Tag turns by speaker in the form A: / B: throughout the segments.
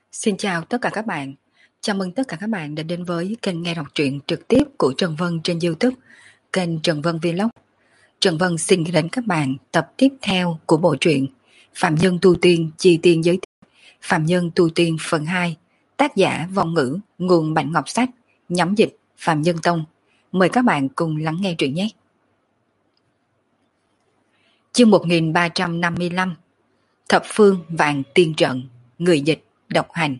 A: Xin chào tất cả các bạn. Chào mừng tất cả các bạn đã đến với kênh nghe đọc truyện trực tiếp của Trần Vân trên YouTube, kênh Trần Vân Vlog. Trần Vân xin gửi đến các bạn tập tiếp theo của bộ truyện Phạm Nhân Tu Tiên Chi Tiên Giới Thiệu, Phạm Nhân Tu Tiên phần 2, tác giả Vong Ngữ, nguồn Bạch Ngọc Sách, nhóm dịch Phạm Nhân Tông. Mời các bạn cùng lắng nghe truyện nhé. Chương 1355, Thập Phương Vạn Tiên Trận, người dịch độc hành.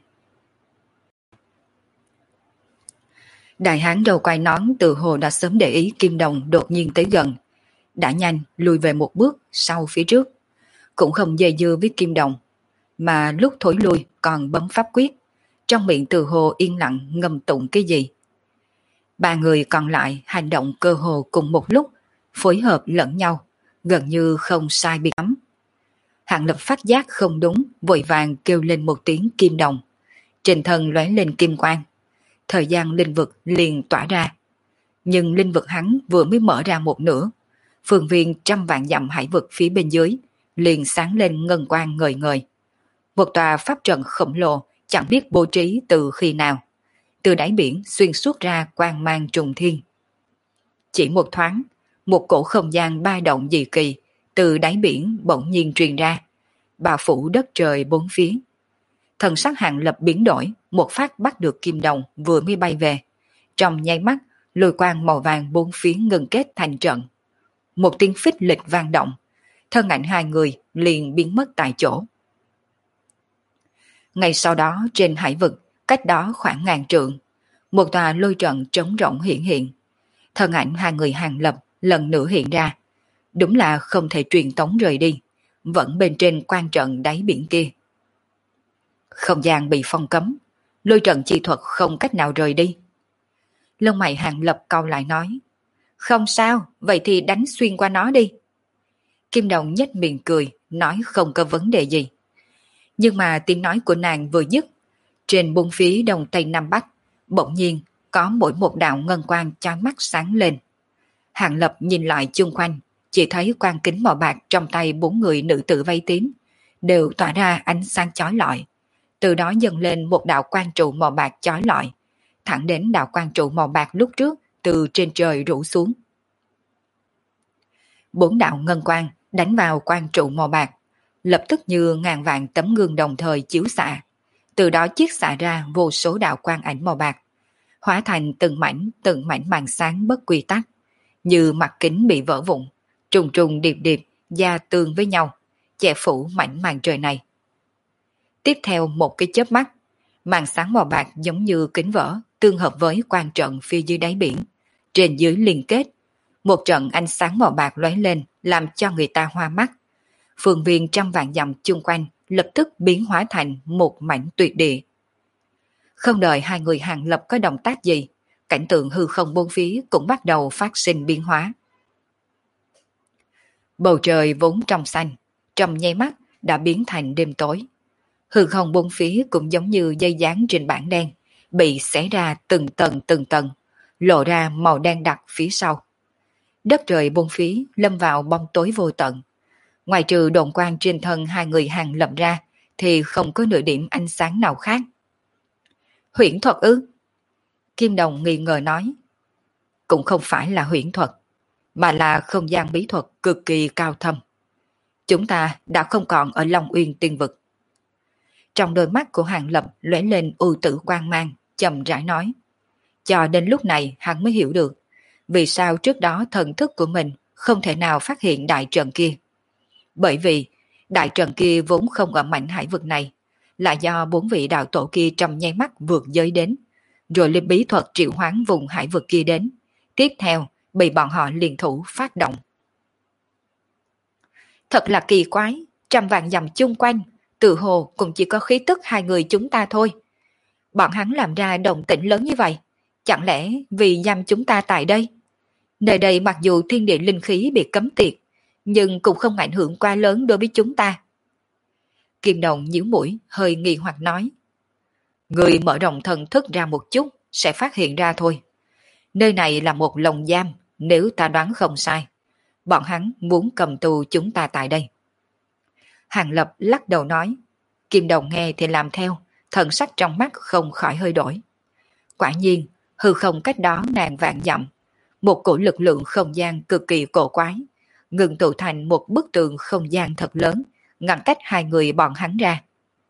A: Đại hán đầu quai nón tự hồ đã sớm để ý Kim Đồng đột nhiên tới gần, đã nhanh lùi về một bước sau phía trước, cũng không dây dưa với Kim Đồng, mà lúc thối lui còn bấm pháp quyết, trong miệng tự hồ yên lặng ngâm tụng cái gì. Ba người còn lại hành động cơ hồ cùng một lúc, phối hợp lẫn nhau, gần như không sai biệt lắm. Hạng Lập phát giác không đúng, vội vàng kêu lên một tiếng Kim Đồng, trên thân lóe lên kim quang. Thời gian linh vực liền tỏa ra, nhưng linh vực hắn vừa mới mở ra một nửa, phương viên trăm vạn dặm hải vực phía bên dưới liền sáng lên ngân quang ngời ngời. Một tòa pháp trận khổng lồ chẳng biết bố trí từ khi nào, từ đáy biển xuyên suốt ra quang mang trùng thiên. Chỉ một thoáng, một cổ không gian ba động dị kỳ từ đáy biển bỗng nhiên truyền ra, bao phủ đất trời bốn phía. Thần sắc Hạng Lập biến đổi, một phát bắt được Kim Đồng vừa mới bay về. Trong nháy mắt, lôi quang màu vàng bốn phía ngừng kết thành trận. Một tiếng phích lịch vang động, thân ảnh hai người liền biến mất tại chỗ. Ngay sau đó trên hải vực, cách đó khoảng ngàn trượng, một tòa lôi trận trống rỗng hiện hiện. Thân ảnh hai người Hạng Lập lần nữa hiện ra. Đúng là không thể truyền tống rời đi, vẫn bên trên quan trận đáy biển kia. Không gian bị phong cấm, lôi trận chi thuật không cách nào rời đi. Lông mày Hạng Lập cau lại nói, không sao, vậy thì đánh xuyên qua nó đi. Kim Đồng nhếch miệng cười, nói không có vấn đề gì. Nhưng mà tiếng nói của nàng vừa dứt, trên bốn phía đông tây nam bắc, bỗng nhiên có mỗi một đạo ngân quang chói mắt sáng lên. Hạng Lập nhìn lại chung quanh, chỉ thấy quan kính màu bạc trong tay bốn người nữ tử váy tím đều tỏa ra ánh sáng chói lọi. Từ đó dâng lên một đạo quang trụ màu bạc chói lọi, thẳng đến đạo quang trụ màu bạc lúc trước từ trên trời rủ xuống. Bốn đạo ngân quang đánh vào quang trụ màu bạc, lập tức như ngàn vạn tấm gương đồng thời chiếu xạ, từ đó chiết xạ ra vô số đạo quang ảnh màu bạc, hóa thành từng mảnh màn sáng bất quy tắc, như mặt kính bị vỡ vụn, trùng trùng điệp điệp gia tương với nhau, che phủ mảnh màn trời này. Tiếp theo một cái chớp mắt, màn sáng màu bạc giống như kính vỡ, tương hợp với quang trận phía dưới đáy biển, trên dưới liên kết, một trận ánh sáng màu bạc lóe lên làm cho người ta hoa mắt. Phương viên trăm vạn dặm chung quanh lập tức biến hóa thành một mảnh tuyệt địa. Không đợi hai người Hạng Lập có động tác gì, cảnh tượng hư không bốn phía cũng bắt đầu phát sinh biến hóa. Bầu trời vốn trong xanh, trong nháy mắt đã biến thành đêm tối. Hư không bốn phía cũng giống như dây dán trên bảng đen, bị xé ra từng tầng, lộ ra màu đen đặc phía sau. Đất trời bốn phía lâm vào bóng tối vô tận. Ngoài trừ độn quang trên thân hai người Hạng Lập ra, thì không có nửa điểm ánh sáng nào khác. Huyễn thuật ư? Kim Đồng nghi ngờ nói. Cũng không phải là huyễn thuật, mà là không gian bí thuật cực kỳ cao thâm. Chúng ta đã không còn ở Long Uyên Tiên Vực. Trong đôi mắt của Hạng Lập lóe lên ưu tử quang mang, chậm rãi nói. Cho đến lúc này hắn mới hiểu được, vì sao trước đó thần thức của mình không thể nào phát hiện đại trận kia. Bởi vì đại trận kia vốn không ở mảnh hải vực này, là do bốn vị đạo tổ kia trong nháy mắt vượt giới đến, rồi lên bí thuật triệu hoán vùng hải vực kia đến. Tiếp theo bị bọn họ liên thủ phát động. Thật là kỳ quái, trăm vạn dặm chung quanh, tự hồ cũng chỉ có khí tức hai người chúng ta thôi. Bọn hắn làm ra động tĩnh lớn như vậy, chẳng lẽ vì giam chúng ta tại đây? Nơi đây mặc dù thiên địa linh khí bị cấm tiệt, nhưng cũng không ảnh hưởng quá lớn đối với chúng ta. Kim Đồng nhíu mũi, hơi nghi hoặc nói. Người mở rộng thần thức ra một chút, sẽ phát hiện ra thôi. Nơi này là một lồng giam, nếu ta đoán không sai. Bọn hắn muốn cầm tù chúng ta tại đây. Hạng Lập lắc đầu nói. Kim Đồng nghe thì làm theo, thần sắc trong mắt không khỏi hơi đổi. Quả nhiên, hư không cách đó ngàn vạn dặm, một cổ lực lượng không gian cực kỳ cổ quái, ngừng tụ thành một bức tường không gian thật lớn, ngăn cách hai người bọn hắn ra.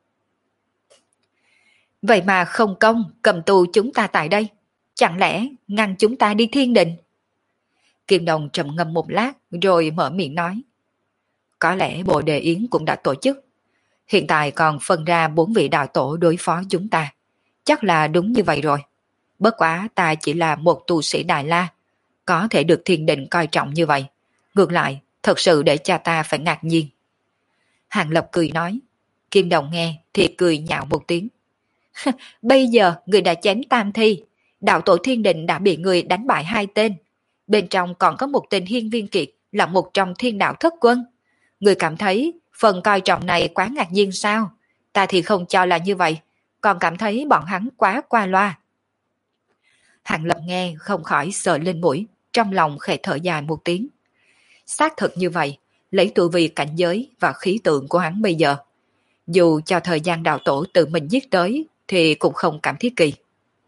A: Vậy mà không công cầm tù chúng ta tại đây, chẳng lẽ ngăn chúng ta đi thiên định? Kim Đồng trầm ngâm một lát rồi mở miệng nói. Có lẽ Bồ Đề Yến cũng đã tổ chức. Hiện tại còn phân ra 4 vị đạo tổ đối phó chúng ta. Chắc là đúng như vậy rồi. Bất quá ta chỉ là một tu sĩ Đại La, có thể được thiên định coi trọng như vậy. Ngược lại, thật sự để cha ta phải ngạc nhiên. Hàng Lập cười nói. Kim Đồng nghe thì cười nhạo một tiếng. Bây giờ người đã chém tam thi, đạo tổ thiên định đã bị người đánh bại 2 tên. Bên trong còn có một tên hiên viên kiệt là một trong thiên đạo thất quân. Người cảm thấy phần coi trọng này quá ngạc nhiên sao? Ta thì không cho là như vậy, còn cảm thấy bọn hắn quá qua loa. Hàng Lập nghe không khỏi sờ lên mũi, trong lòng khẽ thở dài một tiếng. Xác thực như vậy, lấy tu vi cảnh giới và khí tượng của hắn bây giờ, dù cho thời gian đạo tổ tự mình giết tới thì cũng không cảm thấy kỳ.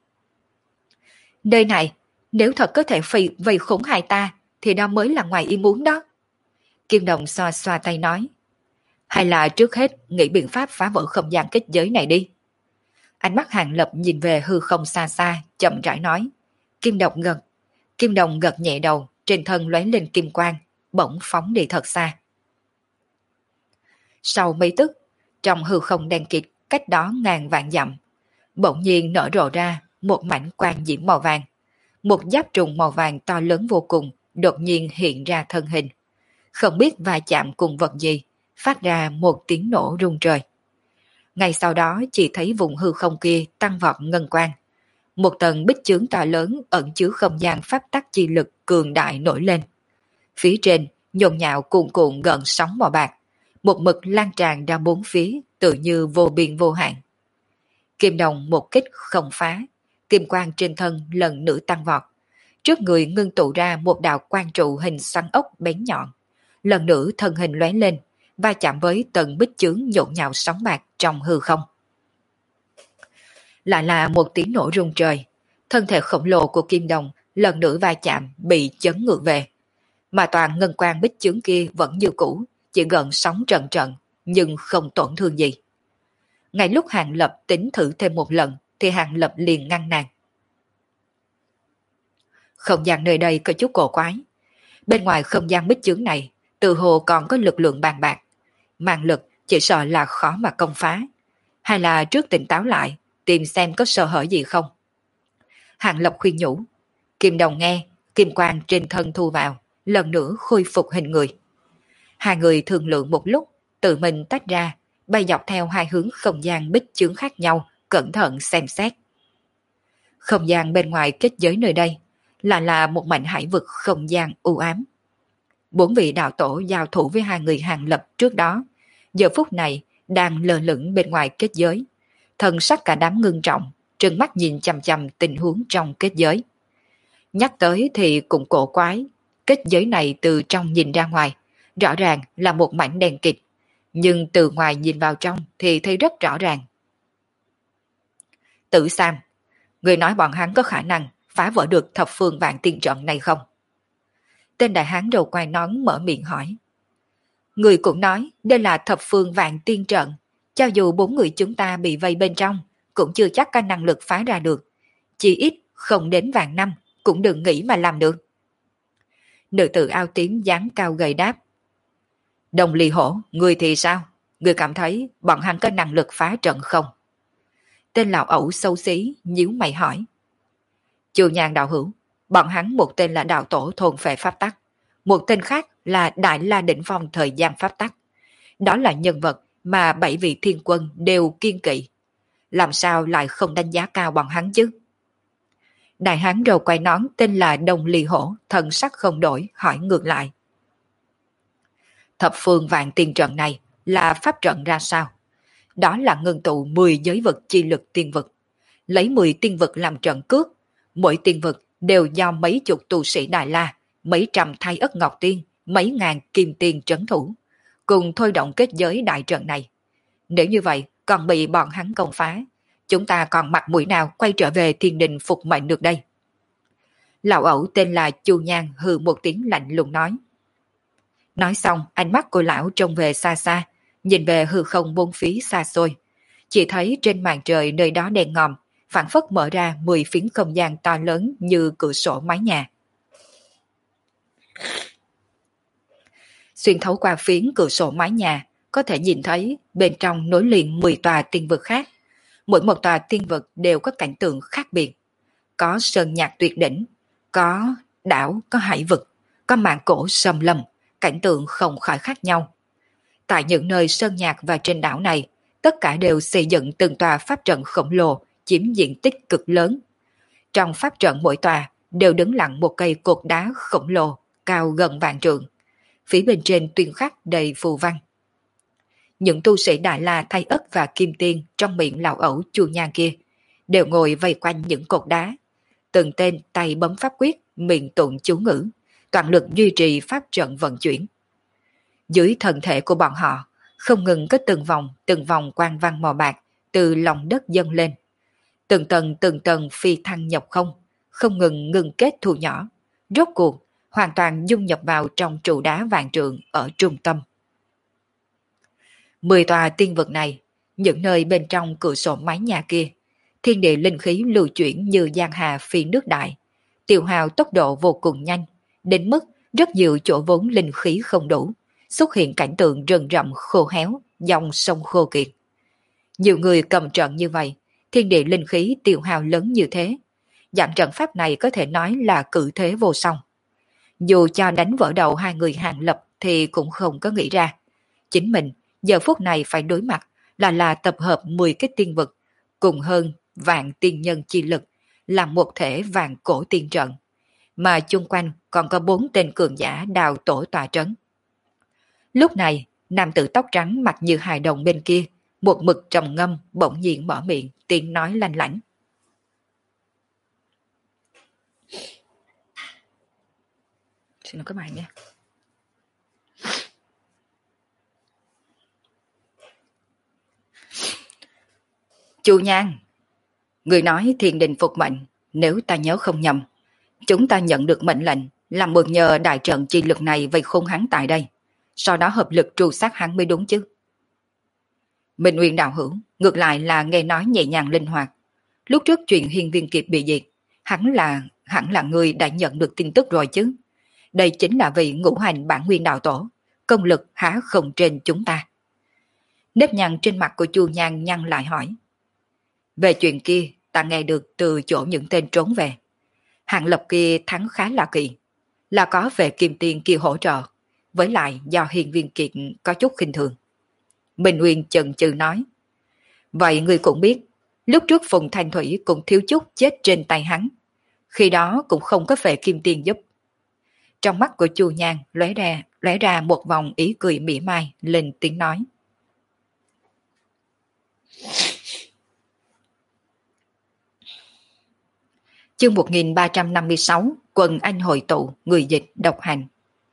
A: Nơi này, nếu thật có thể vây khốn hai ta, thì đó mới là ngoài ý muốn đó. Kim Đồng xoa xoa tay nói. Hay là trước hết nghĩ biện pháp phá vỡ không gian kết giới này đi. Ánh mắt Hàng Lập nhìn về hư không xa xa, chậm rãi nói. Kim Đồng gật nhẹ đầu, trên thân lóe lên kim quang, bỗng phóng đi thật xa. Sau mấy tức, trong hư không đen kịt cách đó ngàn vạn dặm, bỗng nhiên nở rộ ra một mảnh quang diễm màu vàng. Một giáp trùng màu vàng to lớn vô cùng đột nhiên hiện ra thân hình. Không biết va chạm cùng vật gì, phát ra một tiếng nổ rung trời. Ngay sau đó chỉ thấy vùng hư không kia tăng vọt ngân quang. Một tầng bích chướng to lớn ẩn chứa không gian pháp tắc chi lực cường đại nổi lên. Phía trên nhộn nhạo cuồn cuộn gợn sóng màu bạc, một mực lan tràn ra bốn phía tự như vô biên vô hạn. Kim Đồng một kích không phá, kim quang trên thân lần nữa tăng vọt. Trước người ngưng tụ ra một đạo quang trụ hình xoắn ốc bén nhọn. Lần nữa thân hình lóe lên, va chạm với tầng bích chướng nhộn nhạo sóng bạc trong hư không. Lại là một tiếng nổ rung trời, thân thể khổng lồ của Kim Đồng lần nữa va chạm bị chấn ngược về. Mà toàn ngân quang bích chướng kia vẫn như cũ, chỉ gần sóng trận trận, nhưng không tổn thương gì. Ngay lúc Hàng Lập tính thử thêm một lần, thì Hàng Lập liền ngăn nàng. Không gian nơi đây có chút cổ quái. Bên ngoài không gian bích chướng này, từ hồ còn có lực lượng bàn bạc. Mang lực chỉ sợ là khó mà công phá. Hay là trước tỉnh táo lại, tìm xem có sơ hở gì không. Hàng Lập khuyên nhủ. Kim Đồng nghe, kim quang trên thân thu vào, lần nữa khôi phục hình người. Hai người thương lượng một lúc, tự mình tách ra, bay dọc theo hai hướng không gian bích chướng khác nhau, cẩn thận xem xét. Không gian bên ngoài kết giới nơi đây là một mảnh hải vực không gian u ám. 4 vị đạo tổ giao thủ với hai người Hàng Lập trước đó, giờ phút này đang lơ lửng bên ngoài kết giới. Thần sắc cả đám ngưng trọng, trừng mắt nhìn chằm chằm tình huống trong kết giới. Nhắc tới thì cũng cổ quái, kết giới này từ trong nhìn ra ngoài, rõ ràng là một mảnh đen kịt, nhưng từ ngoài nhìn vào trong thì thấy rất rõ ràng. Tử Sam, người nói bọn hắn có khả năng phá vỡ được thập phương vạn tiên trận này không? Tên đại hán đầu quai nón mở miệng hỏi. Người cũng nói đây là thập phương vạn tiên trận, cho dù 4 người chúng ta bị vây bên trong, cũng chưa chắc có năng lực phá ra được. Chỉ ít không đến vạn năm, cũng đừng nghĩ mà làm được. Nữ tử ao tím dáng cao gầy đáp. Đồng Ly Hổ, người thì sao? Người cảm thấy bọn hắn có năng lực phá trận không? Tên lão ẩu xấu xí, nhíu mày hỏi. Chu Nhàn đạo hữu, bọn hắn một tên là đạo tổ thôn phệ pháp tắc, một tên khác là Đại La Đỉnh Phong thời gian pháp tắc. Đó là nhân vật mà 7 vị thiên quân đều kiên kỵ. Làm sao lại không đánh giá cao bọn hắn chứ? Đại hán râu quai nón tên là Đồng Ly Hổ, thần sắc không đổi, hỏi ngược lại. Thập phương vạn tiên trận này là pháp trận ra sao? Đó là ngưng tụ 10 giới vực chi lực tiên vực. Lấy 10 tiên vực làm trận cước, mỗi tiên vực đều do mấy chục tu sĩ Đại La, mấy trăm thai ất ngọc tiên, mấy ngàn kim tiên trấn thủ, cùng thôi động kết giới đại trận này. Nếu như vậy còn bị bọn hắn công phá, chúng ta còn mặt mũi nào quay trở về thiên đình phục mệnh được đây? Lão ẩu tên là Chu Nhan hừ một tiếng lạnh lùng nói. Nói xong, ánh mắt của lão trông về xa xa, nhìn về hư không bốn phía xa xôi. Chỉ thấy trên màn trời nơi đó đen ngòm, phảng phất mở ra 10 phiến không gian to lớn như cửa sổ mái nhà. Xuyên thấu qua phiến cửa sổ mái nhà, có thể nhìn thấy bên trong nối liền 10 tòa tiên vực khác. Mỗi một tòa tiên vực đều có cảnh tượng khác biệt. Có sơn nhạc tuyệt đỉnh, có đảo, có hải vực, có màn cổ sầm lâm, cảnh tượng không khỏi khác nhau. Tại những nơi sơn nhạc và trên đảo này, tất cả đều xây dựng từng tòa pháp trận khổng lồ, chiếm diện tích cực lớn. Trong pháp trận mỗi tòa đều đứng lặng một cây cột đá khổng lồ, cao gần vạn trượng. Phía bên trên tuyên khắc đầy phù văn. Những tu sĩ Đại La Thay Ất và Kim Tiên trong miệng lão ẩu Chu Nhan kia đều ngồi vây quanh những cột đá. Từng tên tay bấm pháp quyết, miệng tụng chú ngữ, toàn lực duy trì pháp trận vận chuyển. Dưới thân thể của bọn họ, không ngừng có từng vòng quang văn màu bạc từ lòng đất dâng lên. Từng tầng phi thăng nhập không, không ngừng ngừng kết thu nhỏ. Rốt cuộc, hoàn toàn dung nhập vào trong trụ đá vạn trượng ở trung tâm. 10 tòa tiên vực này, những nơi bên trong cửa sổ mái nhà kia, thiên địa linh khí lưu chuyển như giang hà phi nước đại, tiêu hao tốc độ vô cùng nhanh, đến mức rất nhiều chỗ vốn linh khí không đủ, xuất hiện cảnh tượng rừng rậm khô héo, dòng sông khô kiệt. Nhiều người cầm trận như vậy, thiên địa linh khí tiêu hao lớn như thế, dạng trận pháp này có thể nói là cử thế vô song. Dù cho đánh vỡ đầu hai người Hàng Lập thì cũng không có nghĩ ra. Chính mình giờ phút này phải đối mặt là tập hợp 10 cái tiên vực, cùng hơn vạn tiên nhân chi lực, làm một thể vạn cổ tiên trận. Mà chung quanh còn có 4 tên cường giả đào tổ tòa trấn. Lúc này, nam tử tóc trắng mặt như hài đồng bên kia, một mực trầm ngâm bỗng nhiên mở miệng, tiếng nói lanh lảnh. Xin lỗi các bạn nha. Chu Nhan, người nói thiên đình phục mệnh, nếu ta nhớ không nhầm, chúng ta nhận được mệnh lệnh làm mượn nhờ đại trận chi lực này vây khôn hắn tại đây, sau đó hợp lực tru sát hắn mới đúng chứ. Minh Nguyên đạo hữu, ngược lại là nghe nói nhẹ nhàng linh hoạt. Lúc trước chuyện Hiên Viên Kiệt bị diệt, hẳn là người đã nhận được tin tức rồi chứ. Đây chính là vị ngũ hành bản nguyên đạo tổ, công lực há không trên chúng ta. Nếp nhăn trên mặt của Chu Nhan nhăn lại hỏi. Về chuyện kia, ta nghe được từ chỗ những tên trốn về. Hàng Lập kia thắng khá là kỳ, là có về Kim Tiên kia hỗ trợ, với lại do Hiên Viên Kiệt có chút khinh thường. Minh Nguyên chần chừ nói. Vậy người cũng biết, lúc trước Phùng Thanh Thủy cũng thiếu chút chết trên tay hắn. Khi đó cũng không có về Kim Tiên giúp. Trong mắt của Chu Nhan lóe ra một vòng ý cười mỉa mai, lên tiếng nói. Chương 1356, quần anh hội tụ, người dịch độc hành.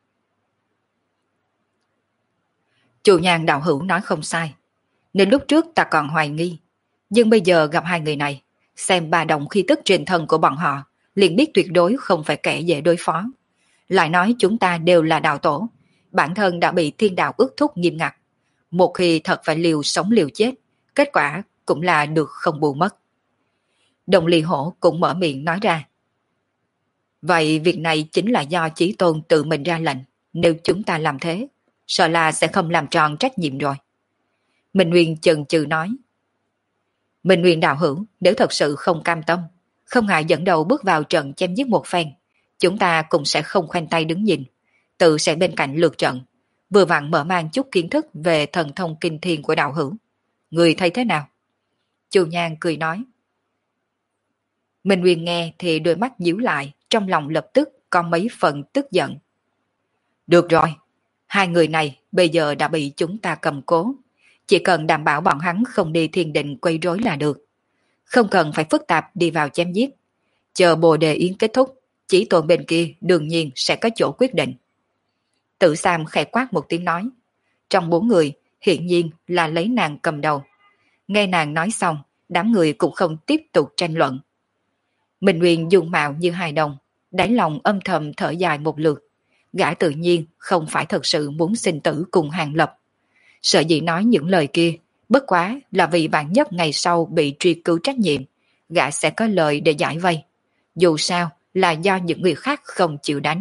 A: Chu Nhan đạo hữu nói không sai, nên lúc trước ta còn hoài nghi, nhưng bây giờ gặp hai người này, xem bà động khí tức trên thân của bọn họ, liền biết tuyệt đối không phải kẻ dễ đối phó. Lại nói chúng ta đều là đạo tổ, bản thân đã bị thiên đạo ước thúc nghiêm ngặt, một khi thật phải liều sống liều chết, kết quả cũng là được không bù mất. Đồng Ly Hổ cũng mở miệng nói ra. Vậy việc này chính là do Chí Tôn tự mình ra lệnh, nếu chúng ta làm thế, sợ là sẽ không làm tròn trách nhiệm rồi. Minh Nguyên chần chừ nói. Minh Nguyên đạo hữu, nếu thật sự không cam tâm, không ngại dẫn đầu bước vào trận chém giết một phen, chúng ta cũng sẽ không khoanh tay đứng nhìn, tự sẽ bên cạnh lượt trận, vừa vặn mở mang chút kiến thức về thần thông kinh thiên của đạo hữu. Người thấy thế nào? Chu Nhan cười nói. Minh Nguyên nghe thì đôi mắt nhíu lại, trong lòng lập tức có mấy phần tức giận. Được rồi, hai người này bây giờ đã bị chúng ta cầm cố, chỉ cần đảm bảo bọn hắn không đi thiên định quấy rối là được. Không cần phải phức tạp đi vào chém giết. Chờ Bồ Đề Yến kết thúc, Chí Tôn bên kia đương nhiên sẽ có chỗ quyết định. Tử Sam khẽ quát một tiếng nói. Trong 4 người, hiển nhiên là lấy nàng cầm đầu. Nghe nàng nói xong, đám người cũng không tiếp tục tranh luận. Minh Nguyên dung mạo như hài đồng, đáy lòng âm thầm thở dài một lượt. Gã tự nhiên không phải thật sự muốn sinh tử cùng Hàng Lập. Sợ dĩ nói những lời kia, bất quá là vì bạn nhất ngày sau bị truy cứu trách nhiệm, gã sẽ có lời để giải vây. Dù sao là do những người khác không chịu đánh.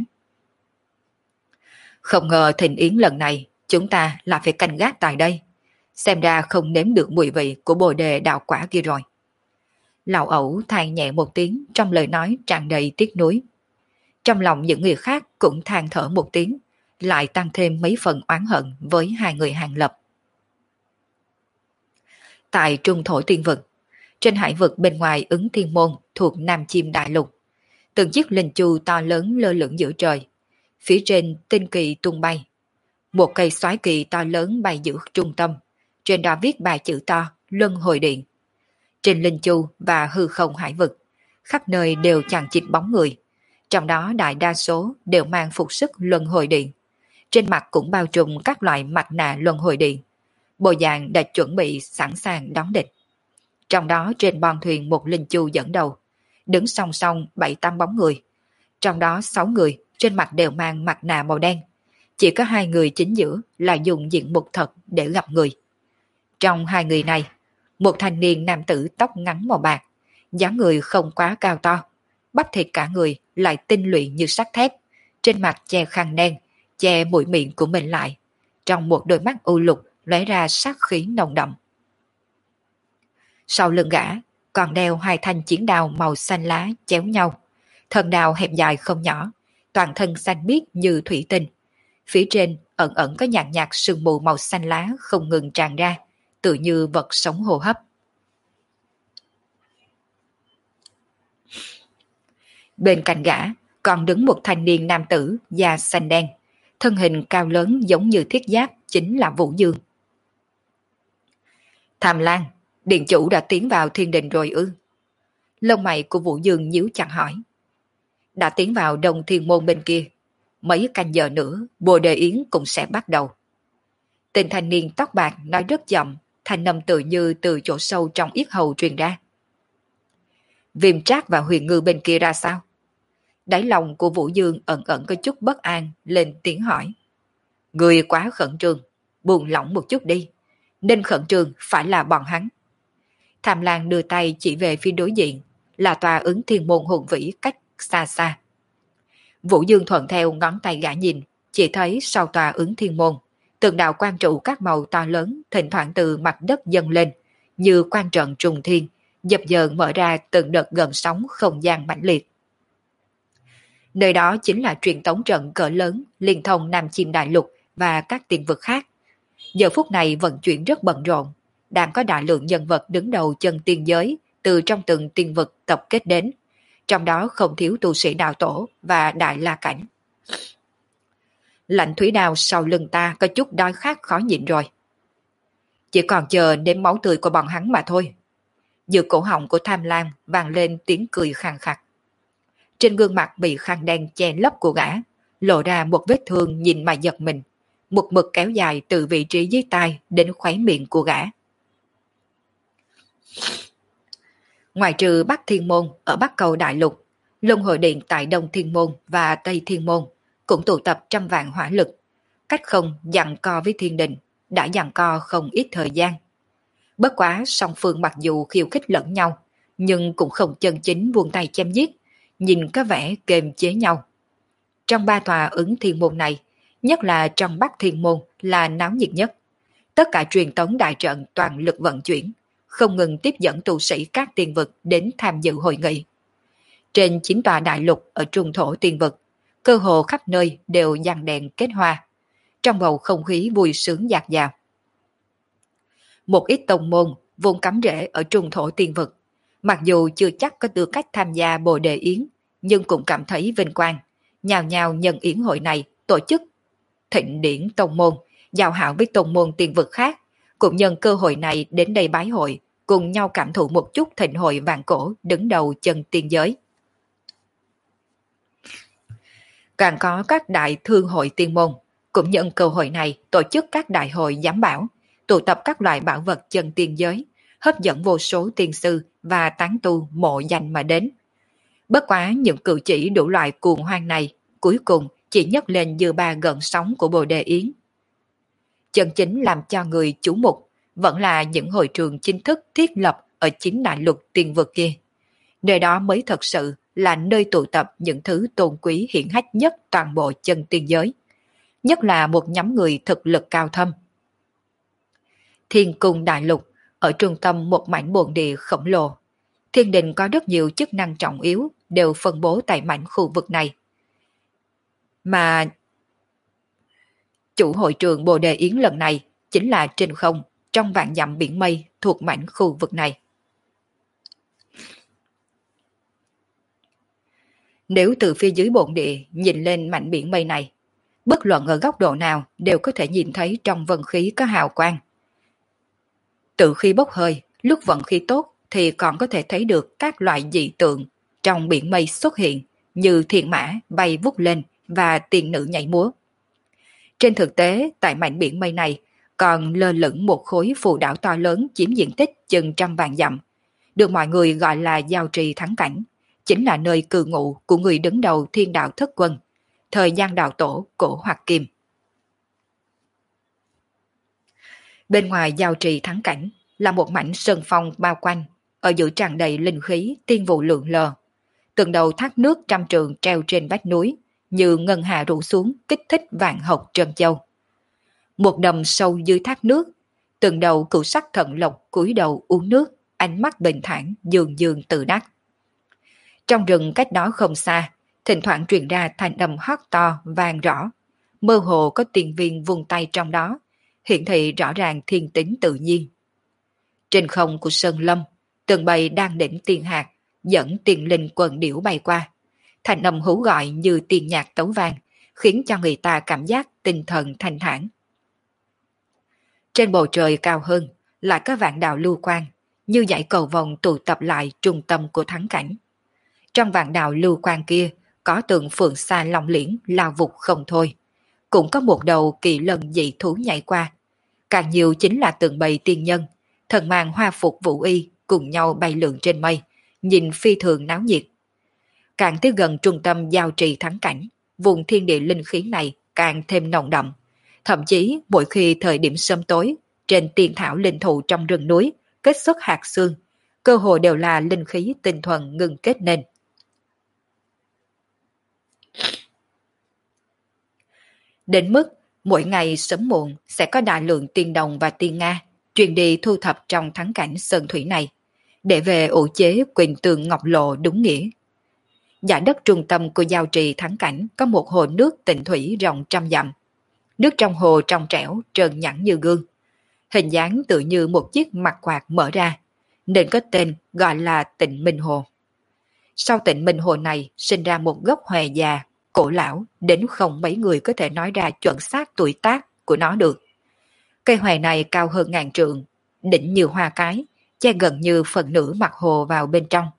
A: Không ngờ thịnh yến lần này, chúng ta là phải canh gác tại đây. Xem ra không nếm được mùi vị của bồ đề đạo quả kia rồi. Lão ẩu than nhẹ một tiếng trong lời nói tràn đầy tiếc nuối. Trong lòng những người khác cũng than thở một tiếng, lại tăng thêm mấy phần oán hận với hai người Hàng Lập. Tại trung thổ tiên vực, trên hải vực bên ngoài Ứng Thiên Môn thuộc Nam Chiêm Đại Lục, từng chiếc linh chu to lớn lơ lửng giữa trời, phía trên tinh kỳ tung bay. Một cây xoái kỳ to lớn bay giữa trung tâm, trên đó viết ba chữ to Luân Hồi Điện. Trên linh chu và hư không hải vực, khắp nơi đều chằng chịt bóng người, trong đó đại đa số đều mang phục sức Luân Hồi Điện. Trên mặt cũng bao trùm các loại mặt nạ Luân Hồi Điện, bộ dạng đã chuẩn bị sẵn sàng đón địch. Trong đó trên bon thuyền một linh chu dẫn đầu, đứng song song 7-8 bóng người. Trong đó 6 người trên mặt đều mang mặt nạ màu đen, chỉ có 2 người chính giữa là dùng diện mục thật để gặp người. Trong 2 người này, một thanh niên nam tử tóc ngắn màu bạc, dáng người không quá cao to, bắp thịt cả người lại tinh luyện như sắt thép, trên mặt che khăn đen, che mũi miệng của mình lại, trong một đôi mắt u lục lóe ra sát khí nồng đậm. Sau lưng gã còn đeo 2 thanh chiến đao màu xanh lá chéo nhau, thân đao hẹp dài không nhỏ, toàn thân xanh biếc như thủy tinh. Phía trên ẩn ẩn có nhàn nhạt sương mù màu xanh lá không ngừng tràn ra, tự như vật sống hô hấp. Bên cạnh gã còn đứng một thanh niên nam tử da xanh đen, thân hình cao lớn giống như thiết giáp, chính là Vũ Dương. Tham Lan, điện chủ đã tiến vào thiên đình rồi ư? Lông mày của Vũ Dương nhíu chặt hỏi. Đã tiến vào Đông Thiên Môn bên kia, mấy canh giờ nữa Bồ Đề Yến cũng sẽ bắt đầu. Tên thanh niên tóc bạc nói rất chậm, thanh âm tự như từ chỗ sâu trong yết hầu truyền ra. Viêm Trác và Huyền Ngư bên kia ra sao? Đáy lòng của Vũ Dương ẩn ẩn có chút bất an, lên tiếng hỏi. Người quá khẩn trương, buông lỏng một chút đi, nên khẩn trương phải là bọn hắn. Tham Lan đưa tay chỉ về phía đối diện, là tòa Ứng Thiên Môn hùng vĩ cách xa xa. Vũ Dương thuận theo ngón tay gã nhìn, chỉ thấy sau tòa Ứng Thiên Môn, từng đạo quang trụ các màu to lớn thỉnh thoảng từ mặt đất dâng lên, như quan trận trùng thiên, dập dờn mở ra từng đợt gợn sóng không gian mãnh liệt. Nơi đó chính là truyền tống trận cỡ lớn liên thông Nam Chiêm Đại Lục và các tiên vực khác. Giờ phút này vận chuyển rất bận rộn, đang có đại lượng nhân vật đứng đầu chân tiên giới từ trong từng tiên vực tập kết đến, trong đó không thiếu tu sĩ đạo tổ và đại la cảnh. Lạnh thủy đào sau lưng ta có chút đói khát khó nhịn rồi. Chỉ còn chờ nếm máu tươi của bọn hắn mà thôi. Giữa cổ họng của Tham Lan vang lên tiếng cười khàn khặt. Trên gương mặt bị khăn đen che lấp của gã, lộ ra một vết thương nhìn mà giật mình, một mực kéo dài từ vị trí dưới tai đến khóe miệng của gã. Ngoài trừ Bắc Thiên Môn ở Bắc Cầu Đại Lục, Luân Hồi Điện tại Đông Thiên Môn và Tây Thiên Môn cũng tụ tập trăm vạn hỏa lực, cách không giằng co với thiên đình, đã giằng co không ít thời gian. Bất quá song phương mặc dù khiêu khích lẫn nhau, nhưng cũng không chân chính buông tay chém giết, nhìn có vẻ kềm chế nhau. Trong 3 tòa Ứng Thiên Môn này, nhất là trong Bắc Thiên Môn là náo nhiệt nhất. Tất cả truyền tống đại trận toàn lực vận chuyển, không ngừng tiếp dẫn tu sĩ các tiên vực đến tham dự hội nghị. Trên 9 tòa đại lục ở trung thổ tiên vực, cơ hồ khắp nơi đều giăng đèn kết hoa, trong bầu không khí vui sướng dạt dào. Một ít tông môn vốn cắm rễ ở trung thổ tiên vực, mặc dù chưa chắc có tư cách tham gia Bồ Đề Yến, nhưng cũng cảm thấy vinh quang, nhào nhào nhân yến hội này tổ chức thịnh điển tông môn, giao hảo với tông môn tiên vực khác, cũng nhân cơ hội này đến đây bái hội, cùng nhau cảm thụ một chút thịnh hội vạn cổ đứng đầu chân tiên giới. Càng có các đại thương hội tiên môn, cũng nhân cơ hội này tổ chức các đại hội giám bảo, tụ tập các loại bảo vật chân tiên giới, hấp dẫn vô số tiên sư và tán tu mộ danh mà đến. Bất quá những cử chỉ đủ loại cuồng hoang này cuối cùng chỉ nhấc lên dư ba gợn sóng của Bồ Đề Yến. Chân chính làm cho người chú mục vẫn là những hội trường chính thức thiết lập ở chính đại lục tiên vực kia. Nơi đó mới thật sự là nơi tụ tập những thứ tôn quý hiển hách nhất toàn bộ chân tiên giới. Nhất là một nhóm người thực lực cao thâm. Thiên cung đại lục ở trung tâm một mảnh bồn địa khổng lồ. Thiên đình có rất nhiều chức năng trọng yếu đều phân bố tại mảnh khu vực này. Mà chủ hội trường Bồ Đề Yến lần này chính là trên không trong vạn dặm biển mây thuộc mảnh khu vực này. Nếu từ phía dưới bồn địa nhìn lên mảnh biển mây này, bất luận ở góc độ nào đều có thể nhìn thấy trong vân khí có hào quang. Tự khí bốc hơi, lúc vận khí tốt thì còn có thể thấy được các loại dị tượng trong biển mây xuất hiện như thiền mã bay vút lên và tiền nữ nhảy múa. Trên thực tế, tại mảnh biển mây này còn lơ lửng một khối phù đảo to lớn chiếm diện tích chừng trăm vạn dặm, được mọi người gọi là giao trì thắng cảnh, chính là nơi cư ngụ của người đứng đầu thiên đạo thất quân, thời gian đạo tổ cổ Hoạt Kim. Bên ngoài giao trì thắng cảnh là một mảnh sơn phong bao quanh, ở giữa tràn đầy linh khí tiên vụ lượn lờ. Từng đầu thác nước trăm trường treo trên vách núi, như ngân hà rủ xuống kích thích vạn học trân châu. Một đầm sâu dưới thác nước, từng đầu cửu sắc thần lộc cúi đầu uống nước, ánh mắt bình thản dường dường tự đắc. Trong rừng cách đó không xa, thỉnh thoảng truyền ra thanh âm hót to vang rõ, mơ hồ có tiền viên vùng tay trong đó, hiển thị rõ ràng thiên tính tự nhiên. Trên không của sơn lâm, từng bầy đang đỉnh tiên hạt, dẫn tiền linh quần điểu bay qua. Thanh âm hú gọi như tiền nhạc tấu vang, khiến cho người ta cảm giác tinh thần thanh thản. Trên bầu trời cao hơn, lại có vạn đạo lưu quang, như dãy cầu vòng tụ tập lại trung tâm của thắng cảnh. Trong vạn đạo lưu quang kia, có tượng phượng xa long liễn lao vụt không thôi. Cũng có một đầu kỳ lân dị thú nhảy qua. Càng nhiều chính là tượng bầy tiên nhân, thần mang hoa phục vũ y cùng nhau bay lượn trên mây, nhìn phi thường náo nhiệt. Càng tới gần trung tâm giao trì thắng cảnh, vùng thiên địa linh khí này càng thêm nồng đậm. Thậm chí mỗi khi thời điểm sớm tối, trên tiên thảo linh thụ trong rừng núi kết xuất hạt xương, cơ hồ đều là linh khí tinh thuần ngừng kết nên. Đến mức mỗi ngày sớm muộn sẽ có đại lượng tiên đồng và tiên Nga truyền đi thu thập trong thắng cảnh sơn thủy này, để về ủ chế quyền tường ngọc lộ đúng nghĩa. Dải đất trung tâm của giao trì thắng cảnh có một hồ nước tịnh thủy rộng trăm dặm. Nước trong hồ trong trẻo, trơn nhẵn như gương. Hình dáng tự như một chiếc mặt quạt mở ra, nên có tên gọi là Tịnh Minh Hồ. Sau Tịnh Minh Hồ này sinh ra một gốc hòe già, cổ lão, đến không mấy người có thể nói ra chuẩn xác tuổi tác của nó được. Cây hòe này cao hơn ngàn trượng, đỉnh như hoa cái, che gần như phần nửa mặt hồ vào bên trong.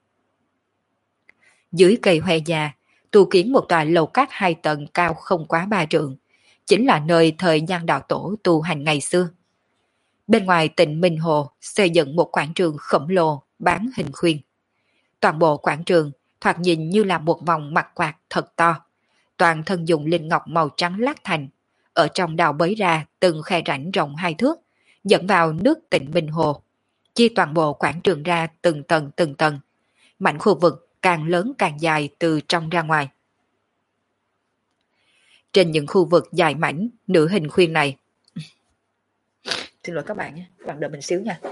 A: Dưới cây hòe già, tu kiến một tòa lầu cát 2 tầng cao không quá 3 trượng, chính là nơi thời gian đạo tổ tu hành ngày xưa. Bên ngoài Tịnh Minh Hồ xây dựng một quảng trường khổng lồ bán hình khuyên. Toàn bộ quảng trường thoạt nhìn như là một vòng mặt quạt thật to, toàn thân dùng linh ngọc màu trắng lát thành, ở trong đào bới ra từng khe rãnh rộng 2 thước, dẫn vào nước Tịnh Minh Hồ, chia toàn bộ quảng trường ra từng tầng, mảnh khu vực càng lớn càng dài từ trong ra ngoài. Trên những khu vực dài mảnh nửa hình khuyên này, xin lỗi các bạn nhé, các bạn đợi mình xíu nha.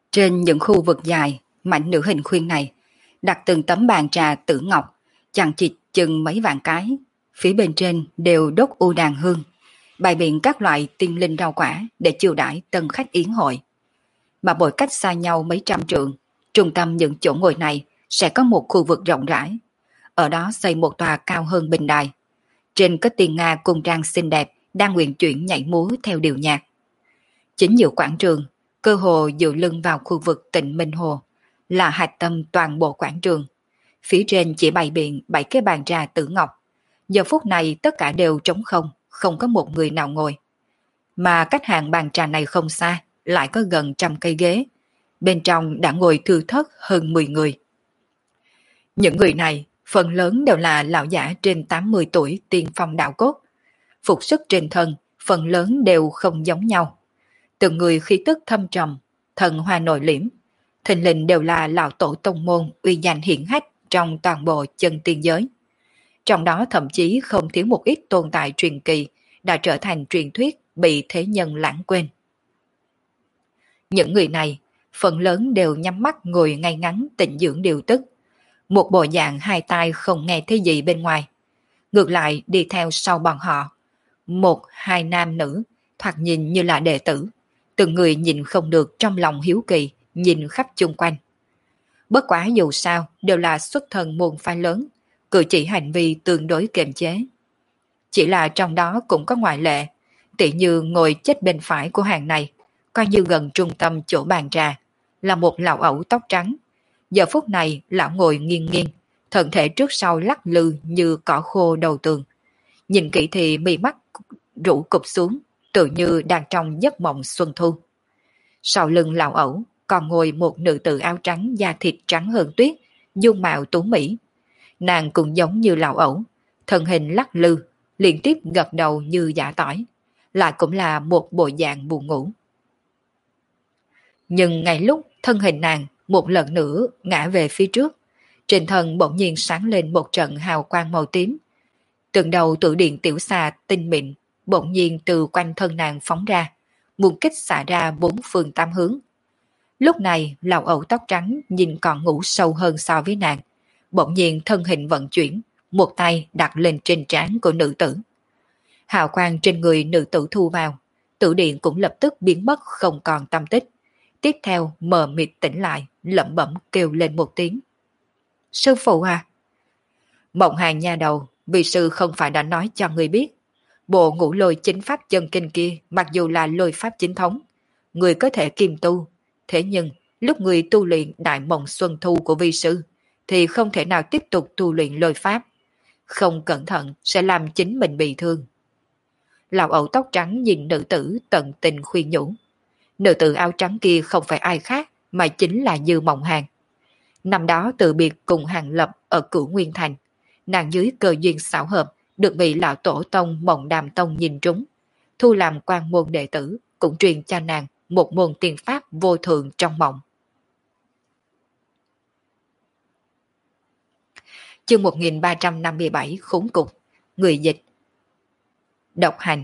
A: Trên những khu vực dài, mảnh nữ hình khuyên này, đặt từng tấm bàn trà tử ngọc, chằng chịt chừng mấy vạn cái. Phía bên trên đều đốt u đàn hương, bày biện các loại tiên linh rau quả để chiêu đãi tân khách yến hội. Mà mỗi cách xa nhau mấy trăm trượng, trung tâm những chỗ ngồi này sẽ có một khu vực rộng rãi. Ở đó xây một tòa cao hơn bình đài. Trên có tiên Nga cung trang xinh đẹp đang uyển chuyển nhảy múa theo điệu nhạc. Chính giữa quảng trường, cơ hồ dựa lưng vào khu vực Tịnh Minh Hồ, là hạch tâm toàn bộ quảng trường. Phía trên chỉ bày biện 7 cái bàn trà tử ngọc. Giờ phút này tất cả đều trống không, không có một người nào ngồi. Mà cách hàng bàn trà này không xa, lại có gần 100 cây ghế. Bên trong đã ngồi thưa thớt hơn 10 người. Những người này, phần lớn đều là lão giả trên 80 tuổi tiên phong đạo cốt. Phục sức trên thân, phần lớn đều không giống nhau. Từng người khí tức thâm trầm, thần hoa nội liễm, thình lình đều là lão tổ tông môn uy danh hiển hách trong toàn bộ chân tiên giới. Trong đó thậm chí không thiếu một ít tồn tại truyền kỳ đã trở thành truyền thuyết bị thế nhân lãng quên. Những người này, phần lớn đều nhắm mắt ngồi ngay ngắn tĩnh dưỡng điều tức. Một bộ dạng hai tai không nghe thấy gì bên ngoài. Ngược lại đi theo sau bọn họ. Một, hai nam nữ, thoạt nhìn như là đệ tử. Từng người nhìn không được trong lòng hiếu kỳ, nhìn khắp chung quanh. Bất quá dù sao đều là xuất thân môn phái lớn, cử chỉ hành vi tương đối kiềm chế. Chỉ là trong đó cũng có ngoại lệ, tỉ như ngồi chết bên phải của hàng này, coi như gần trung tâm chỗ bàn trà, là một lão ẩu tóc trắng. Giờ phút này lão ngồi nghiêng nghiêng, thân thể trước sau lắc lư như cỏ khô đầu tường. Nhìn kỹ thì mí mắt rũ cụp xuống, tự như đang trong giấc mộng xuân thu. Sau lưng lão ẩu còn ngồi một nữ tử áo trắng da thịt trắng hơn tuyết, dung mạo tú mỹ. Nàng cũng giống như lão ẩu, thân hình lắc lư, liên tiếp gật đầu như giả tỏi, lại cũng là một bộ dạng buồn ngủ. Nhưng ngay lúc thân hình nàng một lần nữa ngã về phía trước, trên thân bỗng nhiên sáng lên một trận hào quang màu tím. Từng đầu tử điện tiểu xà tinh mịn bỗng nhiên từ quanh thân nàng phóng ra, muốn kích xả ra bốn phương tám hướng. Lúc này lão ẩu tóc trắng nhìn còn ngủ sâu hơn so với nàng, bỗng nhiên thân hình vận chuyển, một tay đặt lên trên trán của nữ tử. Hào quang trên người nữ tử thu vào, tử điện cũng lập tức biến mất không còn tâm tích. Tiếp theo mờ mịt tỉnh lại, lẩm bẩm kêu lên một tiếng. Sư phụ à? Mộng Hàng nha đầu, vì sư không phải đã nói cho người biết. Bộ ngũ lôi chính pháp chân kinh kia mặc dù là lôi pháp chính thống, người có thể kiềm tu. Thế nhưng lúc người tu luyện đại mộng xuân thu của vi sư thì không thể nào tiếp tục tu luyện lôi pháp. Không cẩn thận sẽ làm chính mình bị thương. Lão ẩu tóc trắng nhìn nữ tử tận tình khuyên nhủ. Nữ tử áo trắng kia không phải ai khác mà chính là Dư Mộng Hàng. Năm đó từ biệt cùng Hàng Lập ở Cửu Nguyên Thành, nàng dưới cơ duyên xảo hợp được vị lão tổ tông Mộng Đàm Tông nhìn trúng, thu làm quan môn đệ tử, cũng truyền cho nàng một môn tiên pháp vô thượng trong mộng. Chương 1357 khốn cục, người dịch. Độc hành.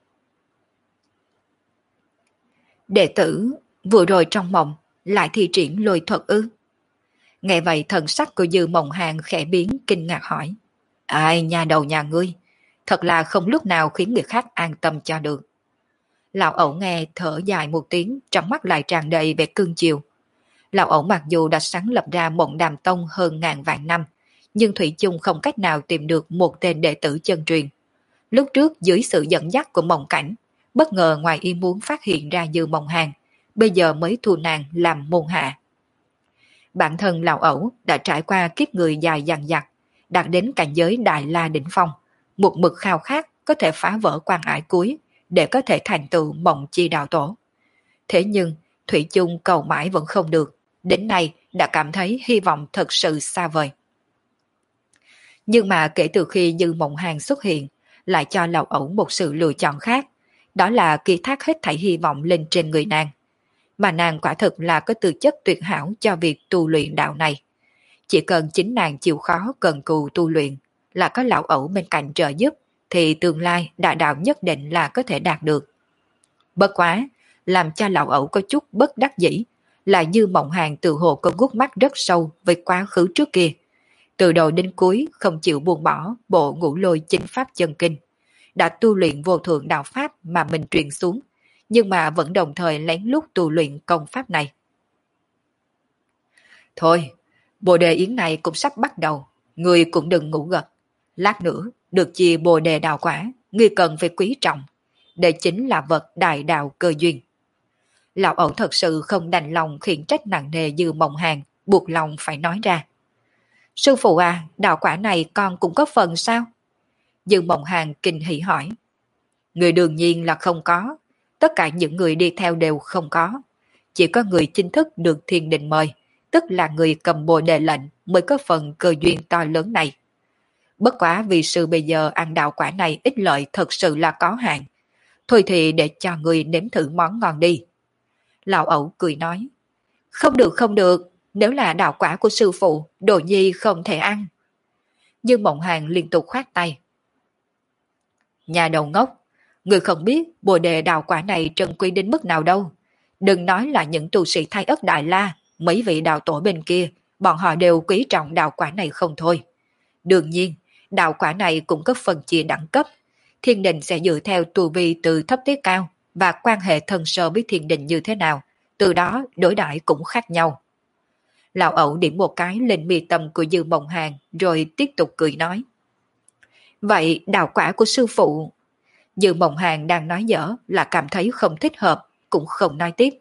A: Đệ tử vừa rồi trong mộng lại thi triển lôi thuật ư? Nghe vậy thần sắc của Dư Mộng Hàng khẽ biến kinh ngạc hỏi. Ai nhà đầu nhà ngươi, thật là không lúc nào khiến người khác an tâm cho được. Lão ẩu nghe thở dài một tiếng, trong mắt lại tràn đầy vẻ cương chiều. Lão ẩu mặc dù đã sáng lập ra Mộng Đàm Tông hơn ngàn vạn năm, nhưng thủy chung không cách nào tìm được một tên đệ tử chân truyền. Lúc trước dưới sự dẫn dắt của Mộng Cảnh, bất ngờ ngoài ý muốn phát hiện ra Dư Mộng Hàng, bây giờ mới thu nàng làm môn hạ. Bản thân lão ẩu đã trải qua kiếp người dài dằng dặc, đạt đến cảnh giới Đại La đỉnh phong, một mực khao khát có thể phá vỡ quan ải cuối để có thể thành tựu Mộng Chi đạo tổ. Thế nhưng thủy chung cầu mãi vẫn không được, đến nay đã cảm thấy hy vọng thật sự xa vời. Nhưng mà kể từ khi Dư Mộng Hàng xuất hiện, lại cho lão ẩu một sự lựa chọn khác, đó là ký thác hết thảy hy vọng lên trên người nàng. Mà nàng quả thực là có tư chất tuyệt hảo cho việc tu luyện đạo này. Chỉ cần chính nàng chịu khó cần cù tu luyện, là có lão ẩu bên cạnh trợ giúp, thì tương lai đại đạo nhất định là có thể đạt được. Bất quá, làm cho lão ẩu có chút bất đắc dĩ, là Dư Mộng Hàn tự hồ có gút mắt rất sâu với quá khứ trước kia. Từ đầu đến cuối không chịu buông bỏ bộ ngũ lôi chính pháp chân kinh. Đã tu luyện vô thượng đạo pháp mà mình truyền xuống, nhưng mà vẫn đồng thời lén lút tu luyện công pháp này. Thôi, bồ đề yến này cũng sắp bắt đầu, người cũng đừng ngủ gật. Lát nữa, được chia bồ đề đào quả, người cần phải quý trọng. Đây chính là vật đại đạo cơ duyên. Lão ẩu thật sự không đành lòng khiển trách nặng nề Dư Mộng Hàn, buộc lòng phải nói ra. Sư phụ à, đạo quả này con cũng có phần sao? Dư Mộng Hàn kinh hỉ hỏi. Người đương nhiên là không có, tất cả những người đi theo đều không có. Chỉ có người chính thức được thiên đình mời, tức là người cầm bồ đề lệnh mới có phần cơ duyên to lớn này. Bất quá vì sư bây giờ ăn đạo quả này ích lợi thật sự là có hạn. Thôi thì để cho người nếm thử món ngon đi. Lão ẩu cười nói. Không được không được, nếu là đạo quả của sư phụ, đồ nhi không thể ăn. Nhưng Mộng Hàn liên tục khoát tay. Nhà đầu ngốc, người không biết bồ đề đạo quả này trân quý đến mức nào đâu. Đừng nói là những tu sĩ Thái Ất Đại La, mấy vị đạo tổ bên kia, bọn họ đều quý trọng đạo quả này không thôi. Đương nhiên, đạo quả này cũng có phần chia đẳng cấp. Thiên đình sẽ dựa theo tu vi từ thấp tới cao và quan hệ thân sơ với thiên đình như thế nào, từ đó đối đãi cũng khác nhau. Lão ẩu điểm một cái lên mi tâm của Dư Mộng Hàn rồi tiếp tục cười nói. Vậy đạo quả của sư phụ? Dư Mộng Hàn đang nói dở là cảm thấy không thích hợp, cũng không nói tiếp.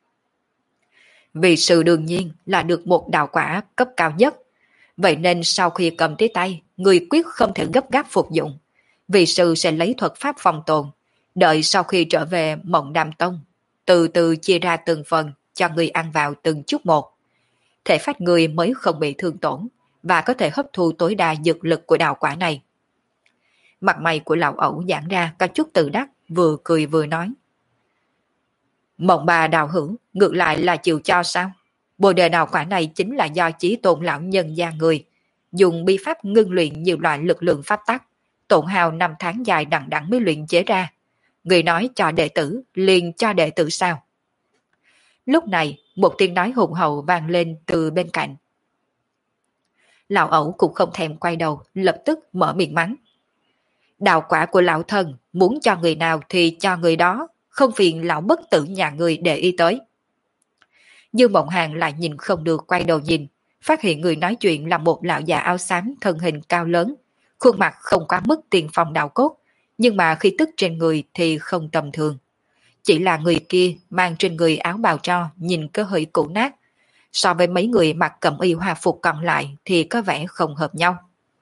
A: Vì sư đương nhiên là được một đạo quả cấp cao nhất. Vậy nên sau khi cầm tới tay, người quyết không thể gấp gáp phục dụng. Vì sư sẽ lấy thuật pháp phòng tồn, đợi sau khi trở về Mộng Đàm Tông, từ từ chia ra từng phần cho người ăn vào từng chút một. Thể phách người mới không bị thương tổn và có thể hấp thu tối đa dược lực của đạo quả này. Mặt mày của lão ẩu giãn ra có chút tự đắc, vừa cười vừa nói. Mộng bà đào hữu, ngược lại là chịu cho sao? Bồ đề đạo quả này chính là do Chí Tôn lão nhân gia người, dùng bi pháp ngưng luyện nhiều loại lực lượng pháp tắc, tổn hao 5 tháng dài đằng đẵng mới luyện chế ra. Người nói cho đệ tử, liền cho đệ tử sao? Lúc này, một tiếng nói hùng hậu vang lên từ bên cạnh. Lão ẩu cũng không thèm quay đầu, lập tức mở miệng mắng. Đạo quả của lão thần, muốn cho người nào thì cho người đó, không phiền lão bất tử nhà người để ý tới. Dư Mộng Hàn lại nhìn không được quay đầu nhìn, phát hiện người nói chuyện là một lão già áo xám thân hình cao lớn, khuôn mặt không quá mức tiền phong đạo cốt, nhưng mà khi tức trên người thì không tầm thường. Chỉ là người kia mang trên người áo bào tro nhìn có hơi cũ nát, so với mấy người mặc cẩm y hòa phục còn lại thì có vẻ không hợp nhau.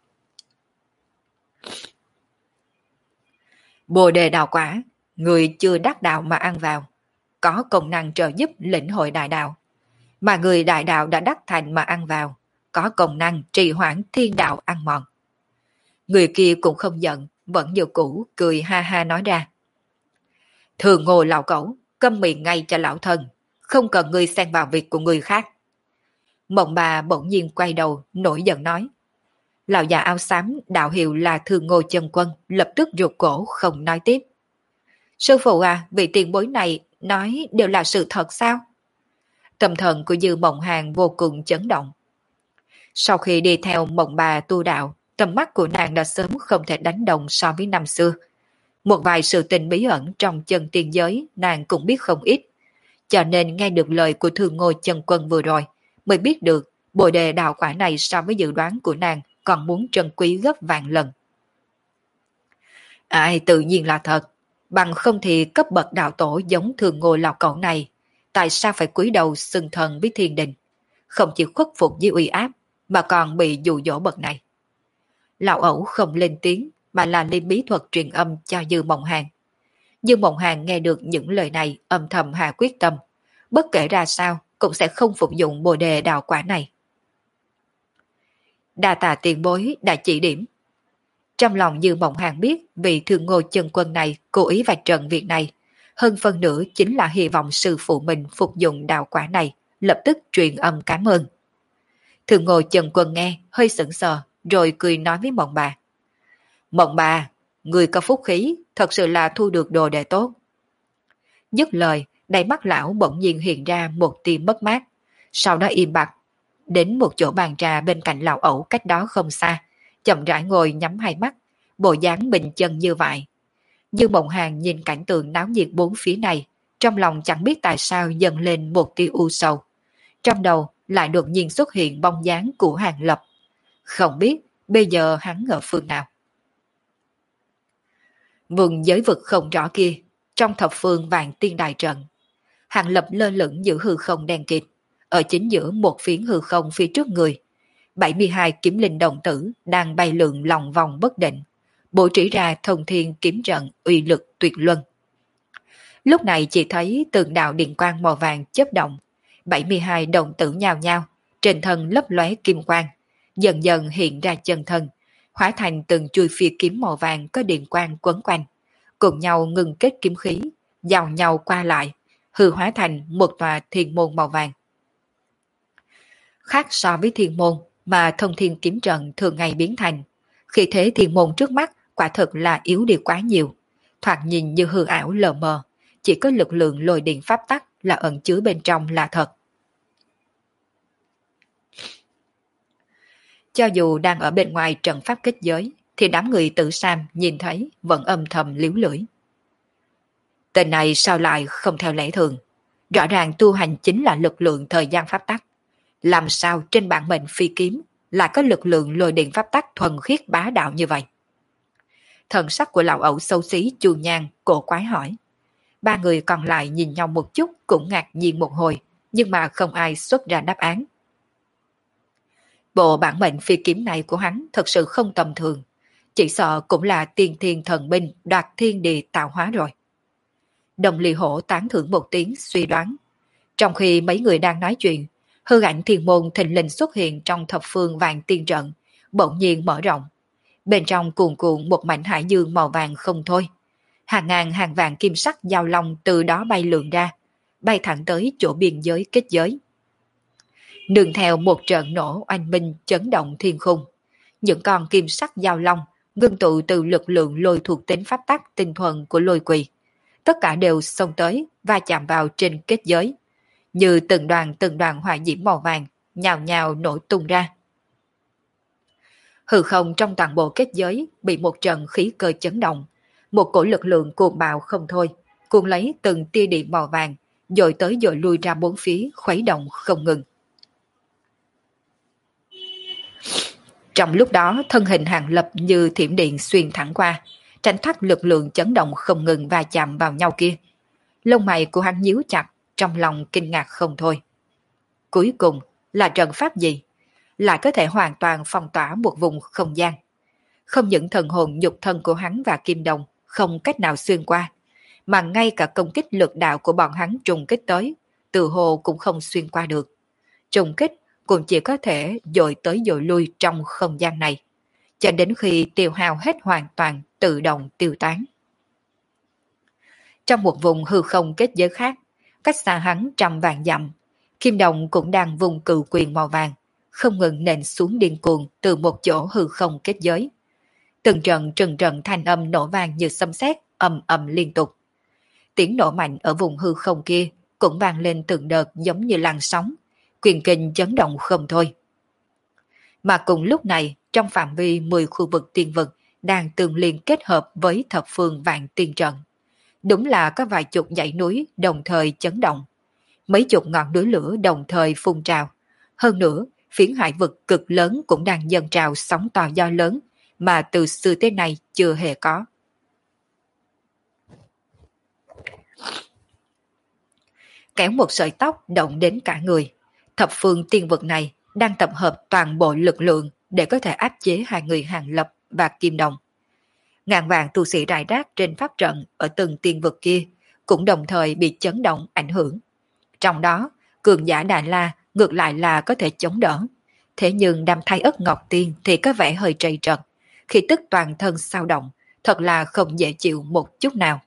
A: Bồ đề đạo quả, người chưa đắc đạo mà ăn vào, có công năng trợ giúp lĩnh hội đại đạo, mà người đại đạo đã đắc thành mà ăn vào, có công năng trì hoãn thiên đạo ăn mòn. Người kia cũng không giận, vẫn như cũ cười ha ha nói ra. Thường ngồi lão cẩu, câm miệng ngay cho lão thân, không cần ngươi xen vào việc của người khác. Mộng bà bỗng nhiên quay đầu, nổi giận nói. Lão già áo xám đạo hiệu là Thường Ngô Chân Quân, lập tức rụt cổ không nói tiếp. Sư phụ à, vị tiền bối này nói đều là sự thật sao? Tâm thần của Dư Mộng Hàn vô cùng chấn động. Sau khi đi theo Mộng bà tu đạo, tầm mắt của nàng đã sớm không thể đánh đồng so với năm xưa. Một vài sự tình bí ẩn trong chân tiên giới nàng cũng biết không ít. Cho nên nghe được lời của Thường Ngô Chân Quân vừa rồi, mới biết được bồ đề đạo quả này so với dự đoán của nàng còn muốn trân quý gấp vạn lần. Ai tự nhiên là thật, bằng không thì cấp bậc đạo tổ giống Thường Ngô lão cẩu này, tại sao phải cúi đầu xưng thần với thiên đình, không chỉ khuất phục với uy áp, mà còn bị dụ dỗ bậc này. Lão ẩu không lên tiếng, mà là lên bí thuật truyền âm cho Dư Mộng Hàn. Dư Mộng Hàn nghe được những lời này âm thầm hạ quyết tâm, bất kể ra sao cũng sẽ không phục dụng bồ đề đạo quả này. Đa tạ tiền bối đã chỉ điểm. Trong lòng Dư Mộng Hàn biết vị Thường Ngô Chân Quân này cố ý vạch trần việc này, hơn phân nửa chính là hy vọng sư phụ mình phục dụng đạo quả này, lập tức truyền âm cảm ơn. Thường Ngô Chân Quân nghe hơi sững sờ, rồi cười nói với Mộng bà. Mộng bà, người có phúc khí, thật sự là thu được đồ đệ tốt. Dứt lời, Đáy mắt lão bỗng nhiên hiện ra một tia mất mát, sau đó im bặt, đến một chỗ bàn trà bên cạnh lão ẩu cách đó không xa, chậm rãi ngồi nhắm hai mắt, bộ dáng bình chân như vậy. Như Mộng Hàng nhìn cảnh tượng náo nhiệt bốn phía này, trong lòng chẳng biết tại sao dâng lên một tia u sầu. Trong đầu lại đột nhiên xuất hiện bóng dáng của Hàng Lập. Không biết bây giờ hắn ở phương nào. Vùng giới vực không rõ kia, trong thập phương vạn tiên đại trận, Hàng Lập lơ lửng giữa hư không đen kịt, ở chính giữa một phiến hư không phía trước người. 72 kiếm linh đồng tử đang bay lượn lòng vòng bất định, bố trí ra thông thiên kiếm trận uy lực tuyệt luân. Lúc này chỉ thấy từng đạo điện quang màu vàng chớp động, 72 đồng tử nhao nhao, trên thân lấp lóe kim quang, dần dần hiện ra chân thân, hóa thành từng chuôi phi kiếm màu vàng có điện quang quấn quanh, cùng nhau ngưng kết kiếm khí, giao nhau qua lại, hư hóa thành một tòa thiên môn màu vàng. Khác so với thiên môn mà thông thiên kiếm trận thường ngày biến thành, khi thế thiên môn trước mắt quả thực là yếu đi quá nhiều, thoạt nhìn như hư ảo lờ mờ, chỉ có lực lượng lôi điện pháp tắc là ẩn chứa bên trong là thật. Cho dù đang ở bên ngoài trận pháp kết giới, thì đám người tự Sam nhìn thấy vẫn âm thầm liếu lưỡi. Tên này sao lại không theo lẽ thường? Rõ ràng tu hành chính là lực lượng thời gian pháp tắc. Làm sao trên bản mệnh phi kiếm lại có lực lượng lôi điện pháp tắc thuần khiết bá đạo như vậy? Thần sắc của lão ẩu xấu xí Chu Nhan cổ quái hỏi. Ba người còn lại nhìn nhau một chút cũng ngạc nhiên một hồi, nhưng mà không ai xuất ra đáp án. Bộ bản mệnh phi kiếm này của hắn thật sự không tầm thường, chỉ sợ cũng là tiên thiên thần binh đoạt thiên địa tạo hóa rồi. Đồng Ly Hổ tán thưởng một tiếng suy đoán. Trong khi mấy người đang nói chuyện, hư ảnh thiên môn thình lình xuất hiện trong thập phương vạn tiên trận, bỗng nhiên mở rộng. Bên trong cuồn cuộn một mảnh hải dương màu vàng không thôi. Hàng ngàn hàng vạn kim sắc giao long từ đó bay lượn ra, bay thẳng tới chỗ biên giới kết giới. Nương theo một trận nổ oanh minh chấn động thiên khung, những con kim sắc giao long ngưng tụ từ lực lượng lôi thuộc tính pháp tắc tinh thuần của lôi quỷ, tất cả đều xông tới và chạm vào trên kết giới, như từng đoàn hỏa diễm màu vàng nhào nhào nổ tung ra. Hư không trong toàn bộ kết giới bị một trận khí cơ chấn động, một cổ lực lượng cuồng bạo không thôi, cuốn lấy từng tia điện màu vàng, dội tới dội lui ra bốn phía, khuấy động không ngừng. Trong lúc đó, thân hình Hàng Lập như thiểm điện xuyên thẳng qua, tránh thoát lực lượng chấn động không ngừng va chạm vào nhau kia. Lông mày của hắn nhíu chặt, trong lòng kinh ngạc không thôi. Cuối cùng là trận pháp gì? Lại có thể hoàn toàn phong tỏa một vùng không gian. Không những thần hồn nhục thân của hắn và Kim Đồng không cách nào xuyên qua, mà ngay cả công kích lực đạo của bọn hắn trùng kích tới, từ hồ cũng không xuyên qua được. Trùng kích cũng chỉ có thể dội tới dội lui trong không gian này, cho đến khi tiêu hao hết hoàn toàn tự động tiêu tán. Trong một vùng hư không kết giới khác, cách xa hắn trăm vạn dặm, Kim Đồng cũng đang vùng cự quyền màu vàng, không ngừng nện xuống điên cuồng từ một chỗ hư không kết giới. Từng trận thanh âm nổ vang như sấm sét, ầm ầm liên tục. Tiếng nổ mạnh ở vùng hư không kia cũng vang lên từng đợt giống như làn sóng, quyền kinh chấn động không thôi. Mà cùng lúc này, trong phạm vi 10 khu vực tiên vực đang tương liên kết hợp với thập phương vạn tiên trận. Đúng là có vài chục dãy núi đồng thời chấn động. Mấy chục ngọn núi lửa đồng thời phun trào. Hơn nữa, phiến hải vực cực lớn cũng đang dâng trào sóng to gió lớn mà từ xưa tới nay chưa hề có. Kéo một sợi tóc động đến cả người. Thập phương tiên vực này đang tập hợp toàn bộ lực lượng để có thể áp chế hai người Hàng Lập và Kim Đồng. Ngàn vạn tu sĩ rải rác trên pháp trận ở từng tiên vực kia cũng đồng thời bị chấn động ảnh hưởng. Trong đó, cường giả Đà La ngược lại là có thể chống đỡ. Thế nhưng đam thai ất ngọc tiên thì có vẻ hơi trầy trật, khi tức toàn thân sao động, thật là không dễ chịu một chút nào.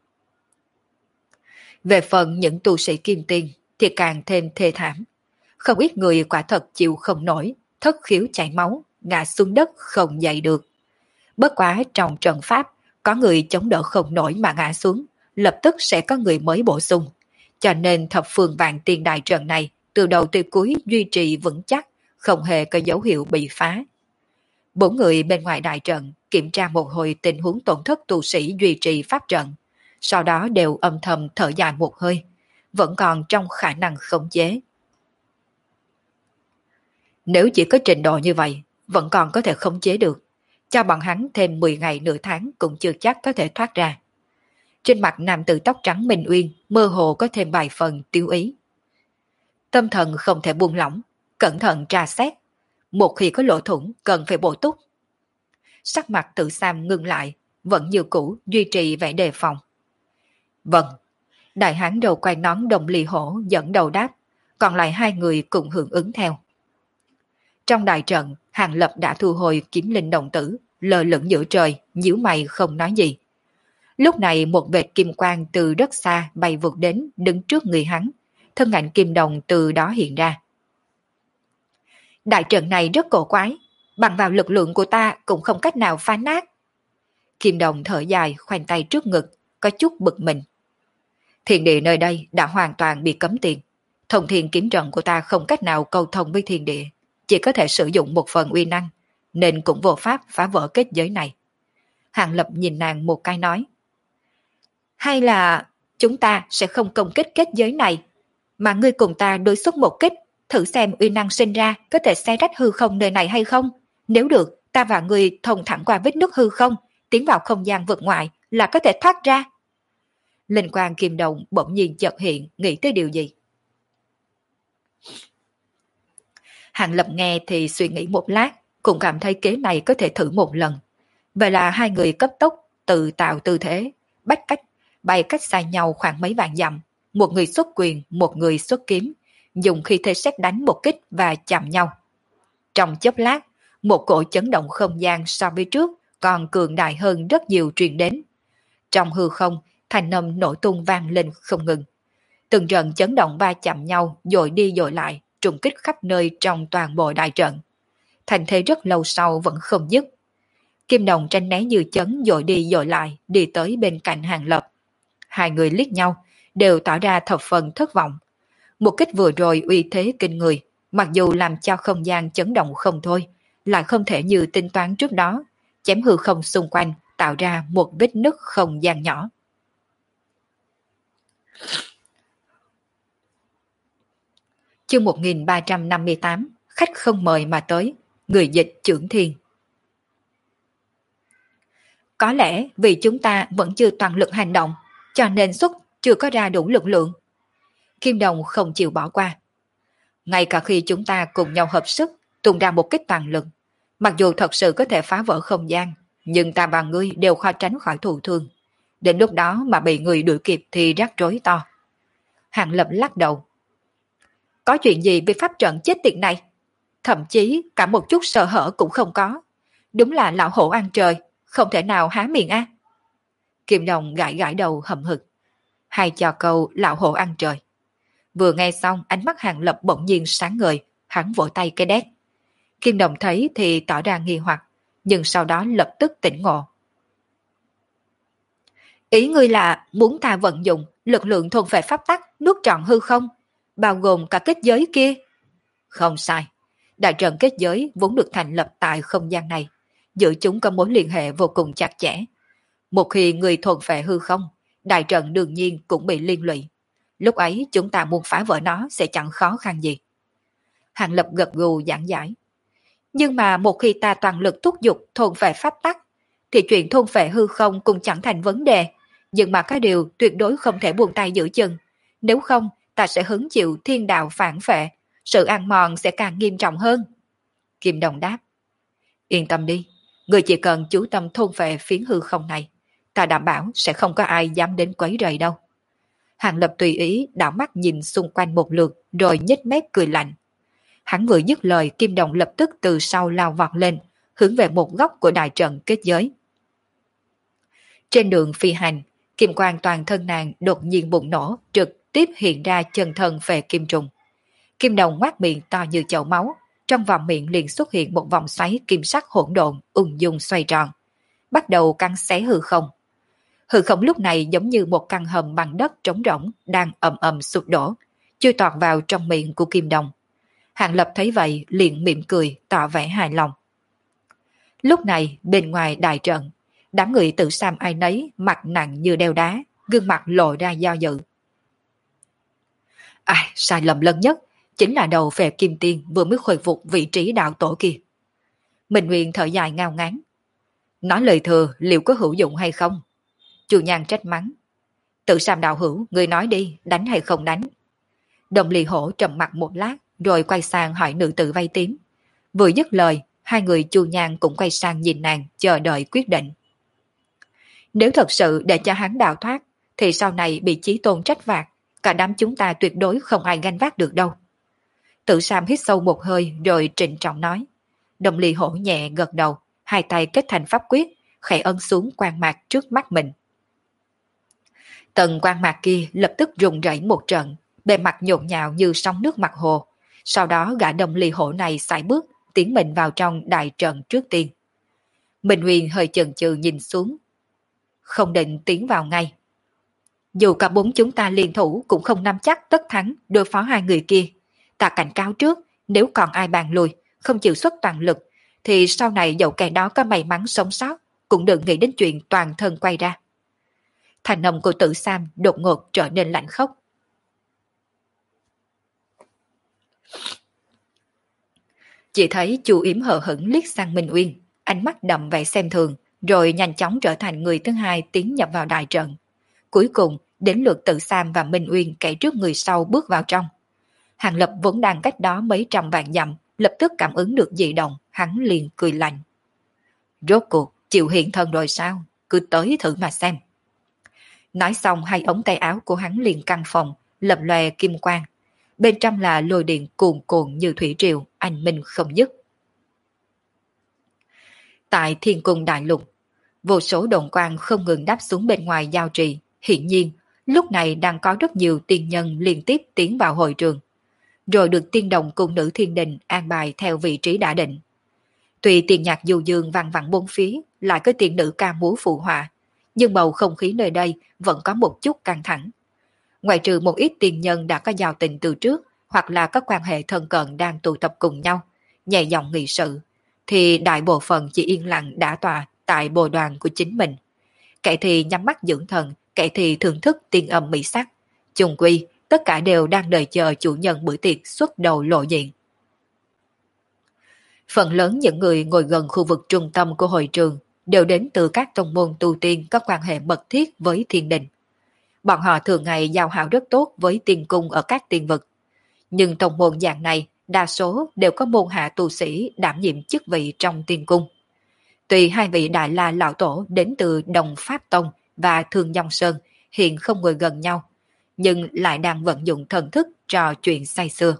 A: Về phần những tu sĩ kim tiên thì càng thêm thê thảm. Không ít người quả thật chịu không nổi, thất khiếu chảy máu, ngã xuống đất không dậy được. Bất quá trong trận pháp, có người chống đỡ không nổi mà ngã xuống, lập tức sẽ có người mới bổ sung. cho nên thập phương vạn tiên đại trận này từ đầu tới cuối duy trì vững chắc, không hề có dấu hiệu bị phá. Bốn người bên ngoài đại trận kiểm tra một hồi tình huống tổn thất tu sĩ duy trì pháp trận, sau đó đều âm thầm thở dài một hơi, vẫn còn trong khả năng khống chế. Nếu chỉ có trình độ như vậy, vẫn còn có thể khống chế được, cho bọn hắn thêm 10 ngày nửa tháng cũng chưa chắc có thể thoát ra. Trên mặt nam tử tóc trắng Minh Uyên mơ hồ có thêm vài phần tiêu ý. Tâm thần không thể buông lỏng, cẩn thận tra xét, một khi có lỗ thủng cần phải bổ túc. Sắc mặt Tử Sam ngưng lại, vẫn như cũ duy trì vẻ đề phòng. Vâng, đại hán đầu quay nón đồng lì hổ dẫn đầu đáp, còn lại hai người cùng hưởng ứng theo. Trong đại trận, Hàng Lập đã thu hồi kiếm linh đồng tử, lơ lửng giữa trời, nhíu mày không nói gì. Lúc này một vệt kim quang từ rất xa bay vụt đến đứng trước người hắn, thân ảnh kim đồng từ đó hiện ra. Đại trận này rất cổ quái, bằng vào lực lượng của ta cũng không cách nào phá nát. Kim đồng thở dài khoanh tay trước ngực, có chút bực mình. Thiên địa nơi đây đã hoàn toàn bị cấm tiền. Thông thiên kiếm trận của ta không cách nào cầu thông với thiên địa, chỉ có thể sử dụng một phần uy năng, nên cũng vô pháp phá vỡ kết giới này. Hàng Lập nhìn nàng một cái nói. Hay là chúng ta sẽ không công kích kết giới này, mà ngươi cùng ta đối xuất một kích, thử xem uy năng sinh ra có thể xé rách hư không nơi này hay không. Nếu được, ta và ngươi thông thẳng qua vết nứt hư không, tiến vào không gian vực ngoại là có thể thoát ra. Linh quang kim đồng bỗng nhiên chợt hiện, nghĩ tới điều gì. Hàng Lập nghe thì suy nghĩ một lát, cũng cảm thấy kế này có thể thử một lần. Vậy là hai người cấp tốc tự tạo tư thế, bay cách xa nhau khoảng mấy vạn dặm, một người xuất quyền, một người xuất kiếm, dùng khí thế sét đánh một kích và chạm nhau. Trong chốc lát, một cổ chấn động không gian so với trước còn cường đại hơn rất nhiều truyền đến. Trong hư không, thanh âm nổ tung vang lên không ngừng. Từng trận chấn động va chạm nhau, dội đi dội lại, trùng kích khắp nơi trong toàn bộ đại trận. Thành thế rất lâu sau vẫn không dứt. Kim đồng tranh né dư chấn dội đi dội lại, đi tới bên cạnh Hàng Lập. Hai người liếc nhau, đều tỏ ra thập phần thất vọng. Một kích vừa rồi uy thế kinh người, mặc dù làm cho không gian chấn động không thôi, lại không thể như tính toán trước đó, chém hư không xung quanh, tạo ra một vết nứt không gian nhỏ. Chương 1358, khách không mời mà tới, người dịch Chưởng Thiên. Có lẽ vì chúng ta vẫn chưa toàn lực hành động, cho nên xuất chưa có ra đủ lực lượng. Kim Đồng không chịu bỏ qua. Ngay cả khi chúng ta cùng nhau hợp sức, tung ra một kích toàn lực, mặc dù thật sự có thể phá vỡ không gian, nhưng ta và ngươi đều khó tránh khỏi thụ thương. Đến lúc đó mà bị người đuổi kịp thì rắc rối to. Hàng Lập lắc đầu. Có chuyện gì với pháp trận chết tiệt này? Thậm chí cả một chút sợ hở cũng không có. Đúng là lão hổ ăn trời, không thể nào há miệng á. Kim Đồng gãi gãi đầu hậm hực. Hay cho câu lão hổ ăn trời. Vừa nghe xong ánh mắt Hàng Lập bỗng nhiên sáng ngời, hắn vỗ tay cái đét. Kim Đồng thấy thì tỏ ra nghi hoặc, nhưng sau đó lập tức tỉnh ngộ. Ý ngươi là muốn ta vận dụng lực lượng thuần về pháp tắc nuốt trọn hư không, bao gồm cả kết giới kia? Không sai, đại trận kết giới vốn được thành lập tại không gian này, giữa chúng có mối liên hệ vô cùng chặt chẽ. Một khi người thuần về hư không, đại trận đương nhiên cũng bị liên lụy. Lúc ấy chúng ta muốn phá vỡ nó sẽ chẳng khó khăn gì. Hàng Lập gật gù giảng giải. Nhưng mà một khi ta toàn lực thúc giục thôn về pháp tắc, thì chuyện thôn về hư không cũng chẳng thành vấn đề. Nhưng mà cái điều tuyệt đối không thể buông tay giữ chân. Nếu không, ta sẽ hứng chịu thiên đạo phản phệ, sự ăn mòn sẽ càng nghiêm trọng hơn. Kim Đồng đáp. Yên tâm đi, người chỉ cần chú tâm thôn về phiến hư không này, ta đảm bảo sẽ không có ai dám đến quấy rầy đâu. Hàng Lập tùy ý đảo mắt nhìn xung quanh một lượt rồi nhếch mép cười lạnh. Hắn vừa dứt lời, Kim Đồng lập tức từ sau lao vọt lên, hướng về một góc của đại trận kết giới. Trên đường phi hành, kim quang toàn thân nàng đột nhiên bùng nổ, trực tiếp hiện ra chân thân về kim trùng. Kim Đồng ngoác miệng to như chậu máu, trong vòng miệng liền xuất hiện một vòng xoáy kim sắc hỗn độn ung dung xoay tròn, bắt đầu cắn xé hư không. Hư không lúc này giống như một căn hầm bằng đất trống rỗng đang ầm ầm sụp đổ, chui tọt vào trong miệng của Kim Đồng. Hàng Lập thấy vậy liền mỉm cười tỏ vẻ hài lòng. Lúc này bên ngoài đại trận, đám người tự sam ai nấy mặt nặng như đeo đá, gương mặt lộ ra do dự. Sai lầm lớn nhất chính là đầu Phệ Kim Tiên vừa mới khôi phục vị trí đạo tổ kia. Minh Nguyên thở dài ngao ngán. Nói lời thừa liệu có hữu dụng hay không? Chu Nhan trách mắng. Tự Sam đạo hữu, người nói đi, đánh hay không đánh? Đồng Ly Hổ trầm mặt một lát, rồi quay sang hỏi nữ tử vây tím. Vừa dứt lời, hai người Chu Nhan cũng quay sang nhìn nàng, chờ đợi quyết định. Nếu thật sự để cho hắn đào thoát, thì sau này bị Chí Tôn trách phạt, cả đám chúng ta tuyệt đối không ai gánh vác được đâu. Tự Sam hít sâu một hơi rồi trịnh trọng nói. Đồng Ly Hổ nhẹ gật đầu, hai tay kết thành pháp quyết, khẽ ấn xuống quang mạc trước mắt mình. Tầng quang mạc kia lập tức rung rẩy một trận, bề mặt nhộn nhạo như sóng nước mặt hồ. Sau đó gã Đồng Ly Hổ này sải bước, tiến mình vào trong đại trận trước tiên. Minh Huyền hơi chần chừ nhìn xuống, không định tiến vào ngay. Dù cả bốn chúng ta liên thủ cũng không nắm chắc tất thắng đối phó hai người kia. Ta cảnh cáo trước, nếu còn ai bàn lùi, không chịu xuất toàn lực, thì sau này dẫu kẻ đó có may mắn sống sót, cũng đừng nghĩ đến chuyện toàn thân quay ra. Thành âm của Tử Sam đột ngột trở nên lạnh khốc. Chỉ thấy Chu Yếm hờ hững liếc sang Minh Uyên, ánh mắt đậm vẻ xem thường, rồi nhanh chóng trở thành người thứ hai tiến nhập vào đại trận. Cuối cùng, đến lượt Tử Sam và Minh Uyên kẻ trước người sau bước vào trong. Hàng Lập vốn đang cách đó mấy trăm vạn dặm, lập tức cảm ứng được dị động, hắn liền cười lạnh. Rốt cuộc, chịu hiện thân rồi sao? Cứ tới thử mà xem. Nói xong hai ống tay áo của hắn liền căng phòng, lập lòe kim quang. Bên trong là lôi điện cuồn cuộn như thủy triều, anh minh không dứt. Tại Thiên Cung Đại Lục, vô số đồn quang không ngừng đáp xuống bên ngoài giao trì. Hiển nhiên, lúc này đang có rất nhiều tiên nhân liên tiếp tiến vào hội trường, rồi được tiên đồng cung nữ thiên đình an bài theo vị trí đã định. Tuy tiền nhạc du dương vang vẳng bốn phía, lại có tiên nữ ca múa phụ họa, nhưng bầu không khí nơi đây vẫn có một chút căng thẳng. Ngoại trừ một ít tiên nhân đã có giao tình từ trước, hoặc là có quan hệ thân cận đang tụ tập cùng nhau, nhẹ giọng nghị sự, thì đại bộ phận chỉ yên lặng đã tọa tại bồ đoàn của chính mình. Kẻ thì nhắm mắt dưỡng thần, kẻ thì thưởng thức tiên âm mỹ sắc. Chung quy, tất cả đều đang đợi chờ chủ nhân bữa tiệc xuất đầu lộ diện. Phần lớn những người ngồi gần khu vực trung tâm của hội trường đều đến từ các tông môn tu tiên có quan hệ mật thiết với thiên đình. Bọn họ thường ngày giao hảo rất tốt với tiên cung ở các tiên vực. Nhưng tông môn dạng này đa số đều có môn hạ tu sĩ đảm nhiệm chức vị trong tiên cung. Tuy hai vị Đại La Lão Tổ đến từ Đồng Pháp Tông và Thương Dòng Sơn hiện không ngồi gần nhau, nhưng lại đang vận dụng thần thức trò chuyện say sưa.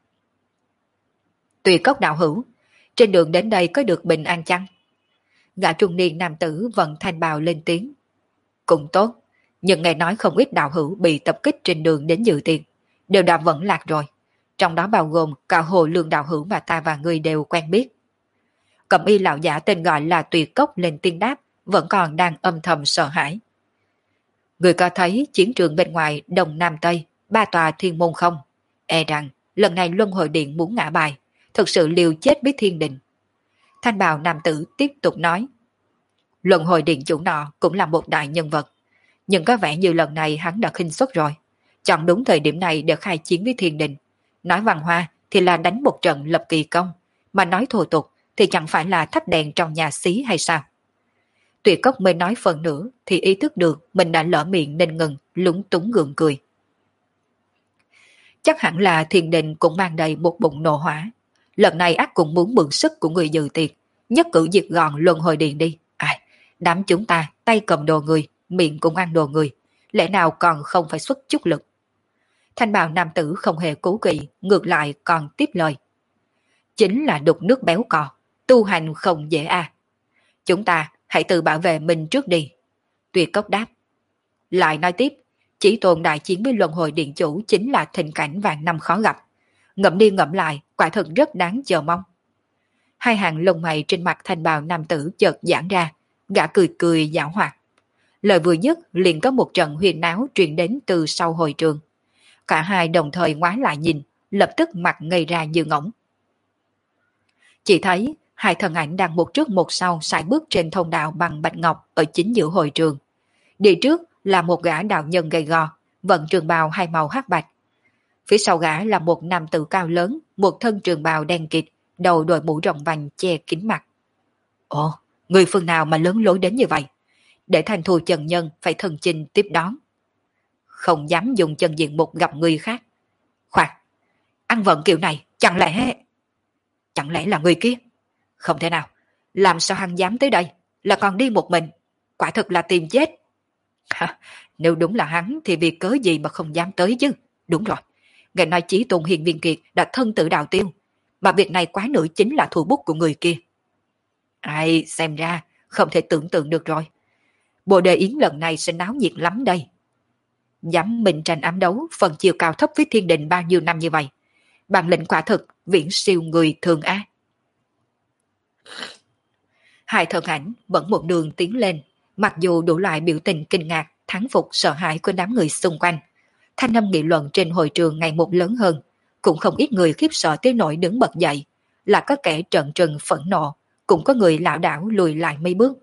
A: Tùy Cốc đạo hữu, trên đường đến đây có được bình an chăng? Gã trung niên nam tử vận thanh bào lên tiếng. Cũng tốt, nhưng nghe nói không ít đạo hữu bị tập kích trên đường đến dự tiệc, đều đã vẫn lạc rồi. Trong đó bao gồm cả Hồ Lương đạo hữu mà ta và ngươi đều quen biết. Cẩm y lão giả tên gọi là Tùy Cốc lên tiếng đáp, vẫn còn đang âm thầm sợ hãi. Người có thấy chiến trường bên ngoài Đông Nam Tây, ba tòa thiên môn không? E rằng lần này Luân Hồi Điện muốn ngã bài, thực sự liều chết với thiên đình. Thanh bào nam tử tiếp tục nói. Luân Hồi Điện chủ nọ cũng là một đại nhân vật, nhưng có vẻ như lần này hắn đã khinh suất rồi. Chọn đúng thời điểm này để khai chiến với thiên đình. Nói văn hoa thì là đánh một trận lập kỳ công, mà nói thô tục thì chẳng phải là thắp đèn trong nhà xí hay sao? Tuyệt Cốc mới nói phần nữa thì ý thức được mình đã lỡ miệng nên ngừng, lúng túng gượng cười. Chắc hẳn là thiên đình cũng mang đầy một bụng nộ hỏa. Lần này ác cũng muốn mượn sức của người dự tiệc, nhất cử diệt gọn Luân Hồi Điện đi. Đám chúng ta tay cầm đồ người, miệng cũng ăn đồ người, lẽ nào còn không phải xuất chút lực? Thanh bào nam tử không hề cố kỵ, ngược lại còn tiếp lời. Chính là đục nước béo cò, tu hành không dễ à. Chúng ta hãy tự bảo vệ mình trước đi. Tuyệt Cốc đáp. Lại nói tiếp, chỉ tồn đại chiến với Luân Hồi Điện chủ chính là tình cảnh vạn năm khó gặp. Ngẫm đi ngẫm lại, quả thật rất đáng chờ mong. Hai hàng lông mày trên mặt thanh bào nam tử chợt giãn ra, gã cười cười giảo hoạt. Lời vừa dứt liền có một trận huyền náo truyền đến từ sau hội trường. Cả hai đồng thời ngoái lại nhìn, lập tức mặt ngây ra như ngỗng. Chỉ thấy hai thân ảnh đang một trước một sau sải bước trên thông đạo bằng bạch ngọc ở chính giữa hội trường. Đi trước là một gã đạo nhân gầy gò, vận trường bào hai màu hắc bạch. Phía sau gã là một nam tử cao lớn, một thân trường bào đen kịt, đầu đội mũ rộng vành che kín mặt. Ồ, người phương nào mà lớn lối đến như vậy? Để thành thù Trần Nhân phải thần chinh tiếp đón. Không dám dùng chân diện mục gặp người khác. Khoan, ăn vận kiểu này, chẳng lẽ là người kia? Không thể nào, làm sao hắn dám tới đây, là còn đi một mình, quả thực là tìm chết. Nếu đúng là hắn thì vì cớ gì mà không dám tới chứ? Đúng rồi, nghe nói Chí Tôn Hiền Viên Kiệt đã thân tự đào tiêu, mà việc này quá nữ chính là thủ bút của người kia. Ai, xem ra, không thể tưởng tượng được rồi. Bộ đề yến lần này sẽ náo nhiệt lắm đây. Dám mình tranh ám đấu phần chiều cao thấp với thiên đình bao nhiêu năm như vậy. Bản lĩnh quả thực, viễn siêu người thường á. Hai thân ảnh vẫn một đường tiến lên, mặc dù đủ loại biểu tình kinh ngạc, thán phục, sợ hãi của đám người xung quanh. Thanh âm nghị luận trên hội trường ngày một lớn hơn, cũng không ít người khiếp sợ tới nỗi đứng bật dậy, là có kẻ trợn trừng phẫn nộ, cũng có người lảo đảo lùi lại mấy bước.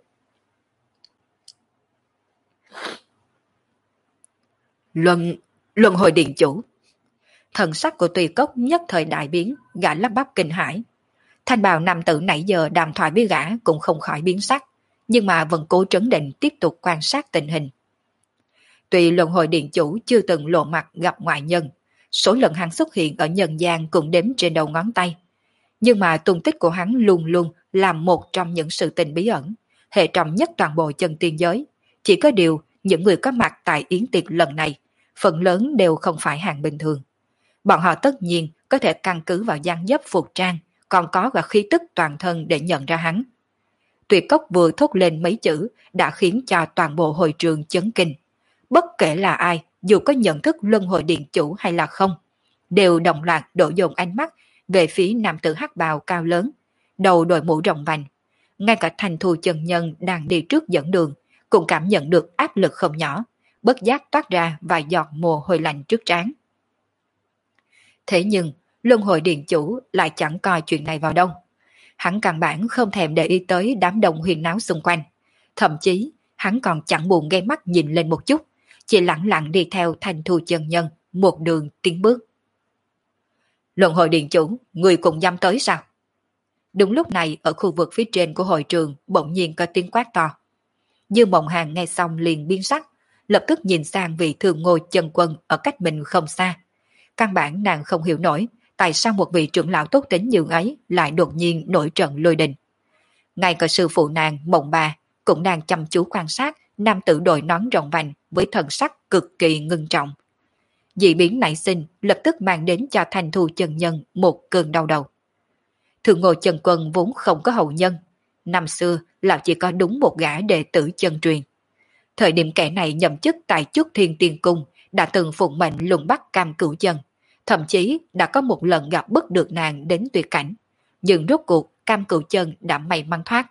A: Luân hồi điện chủ. Thần sắc của Tùy Cốc nhất thời đại biến, gã lắp bắp kinh hãi. Thanh bào nam tử nãy giờ đàm thoại với gã cũng không khỏi biến sắc, nhưng mà vẫn cố trấn định tiếp tục quan sát tình hình. Tuy luân hồi điện chủ chưa từng lộ mặt gặp ngoại nhân, số lần hắn xuất hiện ở nhân gian cũng đếm trên đầu ngón tay, nhưng mà tung tích của hắn luôn luôn là một trong những sự tình bí ẩn, hệ trọng nhất toàn bộ chân tiên giới. Chỉ có điều, những người có mặt tại yến tiệc lần này, phần lớn đều không phải hạng bình thường. Bọn họ tất nhiên có thể căn cứ vào dáng dấp phục trang, còn có cả khí tức toàn thân để nhận ra hắn. Tuyệt Cốc vừa thốt lên mấy chữ đã khiến cho toàn bộ hội trường chấn kinh. Bất kể là ai, dù có nhận thức luân hồi điện chủ hay là không, đều đồng loạt đổ dồn ánh mắt về phía nam tử hắc bào cao lớn, đầu đội mũ rộng vành. Ngay cả Thành Thù Chân Nhân đang đi trước dẫn đường, cũng cảm nhận được áp lực không nhỏ, bất giác toát ra vài giọt mồ hôi lạnh trước trán. Thế nhưng, luân hồi điện chủ lại chẳng coi chuyện này vào đâu. Hắn căn bản không thèm để ý tới đám đông huyên náo xung quanh. Thậm chí, hắn còn chẳng buồn gây mắt nhìn lên một chút, chỉ lặng lặng đi theo Thành Thù Chân Nhân một đường tiến bước. Luân hồi điện chủ, người cùng dám tới sao? Đúng lúc này ở khu vực phía trên của hội trường bỗng nhiên có tiếng quát to. Dương Mộng Hàn nghe xong liền biến sắc, lập tức nhìn sang vị thường ngồi chân quân ở cách mình không xa. Căn bản nàng không hiểu nổi tại sao một vị trưởng lão tốt tính như ấy lại đột nhiên nổi trận lôi đình. Ngay cả sư phụ nàng Mộng Bà cũng đang chăm chú quan sát nam tử đội nón rộng vành với thần sắc cực kỳ ngưng trọng. Dị biến nảy sinh lập tức mang đến cho Thành Thù Chân Nhân một cơn đau đầu. Thường ngồi chân quân vốn không có hậu nhân, năm xưa lão chỉ có đúng một gã đệ tử chân truyền. Thời điểm kẻ này nhậm chức tại Chúc Thiên Tiên Cung đã từng phụng mệnh lùng bắt Cam Cửu Chân, thậm chí đã có một lần gặp bức được nàng đến tuyệt cảnh, nhưng rốt cuộc Cam Cửu Chân đã may mắn thoát.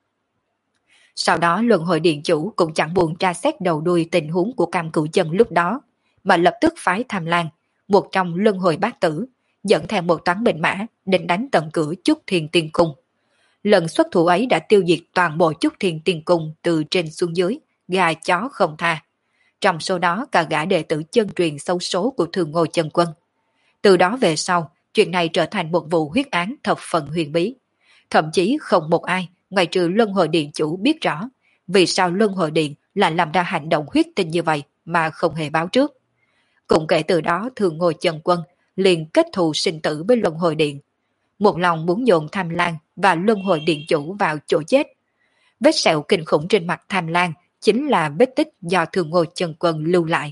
A: Sau đó luân hồi điện chủ cũng chẳng buồn tra xét đầu đuôi tình huống của Cam Cửu Chân lúc đó, mà lập tức phái Tham Lang, một trong luân hồi bát tử, dẫn theo một toán binh mã đến đánh tận cửa Chúc Thiên Tiên Cung. Lần xuất thủ ấy đã tiêu diệt toàn bộ Chúc Thiên Tiên Cung từ trên xuống dưới, gà chó không tha. Trong số đó cả gã đệ tử chân truyền xấu số của Thường Ngô Chân Quân. Từ đó về sau, chuyện này trở thành một vụ huyết án thập phần huyền bí. Thậm chí không một ai, ngoài trừ Luân Hồi Điện chủ biết rõ, vì sao Luân Hồi Điện lại làm ra hành động huyết tinh như vậy mà không hề báo trước. Cũng kể từ đó Thường Ngô Chân Quân liền kết thù sinh tử với Luân Hồi Điện. Một lòng muốn dồn Tham Lang và Luân Hồi Điện chủ vào chỗ chết. Vết sẹo kinh khủng trên mặt Tham Lang chính là vết tích do Thường Ngô Chân Quân lưu lại.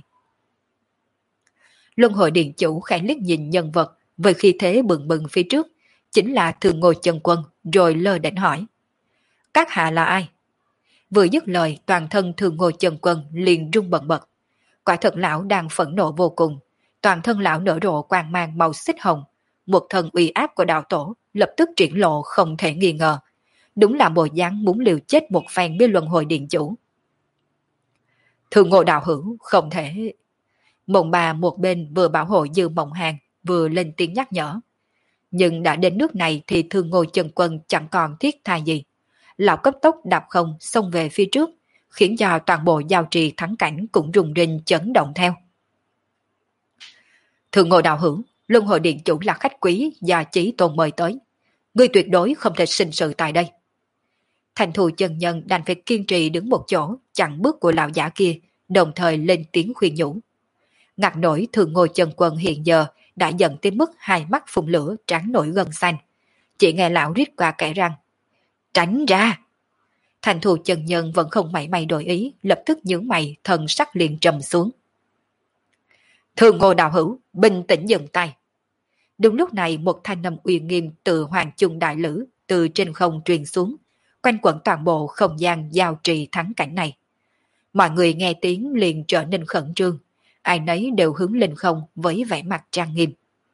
A: Luân Hồi Điện chủ khẽ liếc nhìn nhân vật với khí thế bừng bừng phía trước, chính là Thường Ngô Chân Quân, rồi lơ đễnh hỏi. Các hạ là ai? Vừa dứt lời, toàn thân Thường Ngô Chân Quân liền rung bần bật. Quả thật lão đang phẫn nộ vô cùng, toàn thân lão nở rộ quang mang màu xích hồng, một thần uy áp của đạo tổ lập tức triển lộ không thể nghi ngờ. Đúng là bộ dáng muốn liều chết một phen với Luân Hồi Điện chủ. Thường Ngô đạo hữu không thể. Mộng bà một bên vừa bảo hộ Dư Mộng Hàng vừa lên tiếng nhắc nhở. Nhưng đã đến nước này thì Thương Ngô Chân Quân chẳng còn thiết tha gì. Lão cấp tốc đạp không xông về phía trước, khiến cho toàn bộ giao trì thắng cảnh cũng rùng rinh chấn động theo. Thường Ngô đạo hữu, Luân Hồi Điện chủ là khách quý do Chí Tôn mời tới. Ngươi tuyệt đối không thể sinh sự tại đây. Thành thù chân nhân đành phải kiên trì đứng một chỗ, chặn bước của lão giả kia, đồng thời lên tiếng khuyên nhủ. Ngạc nổi Thường Ngô Chân Quân hiện giờ đã giận tới mức hai mắt phun lửa trán nổi gân xanh. Chỉ nghe lão rít qua kẻ răng. Tránh ra! Thành thù chân nhân vẫn không mảy may đổi ý, lập tức nhướng mày, thần sắc liền trầm xuống. Thường Ngô đạo hữu, bình tĩnh dừng tay. Đúng lúc này một thanh âm uy nghiêm từ Hoàng Trung Đại Lữ từ trên không truyền xuống, quanh quẩn toàn bộ không gian giao trì thắng cảnh này. Mọi người nghe tiếng liền trở nên khẩn trương, ai nấy đều hướng lên không với vẻ mặt trang nghiêm.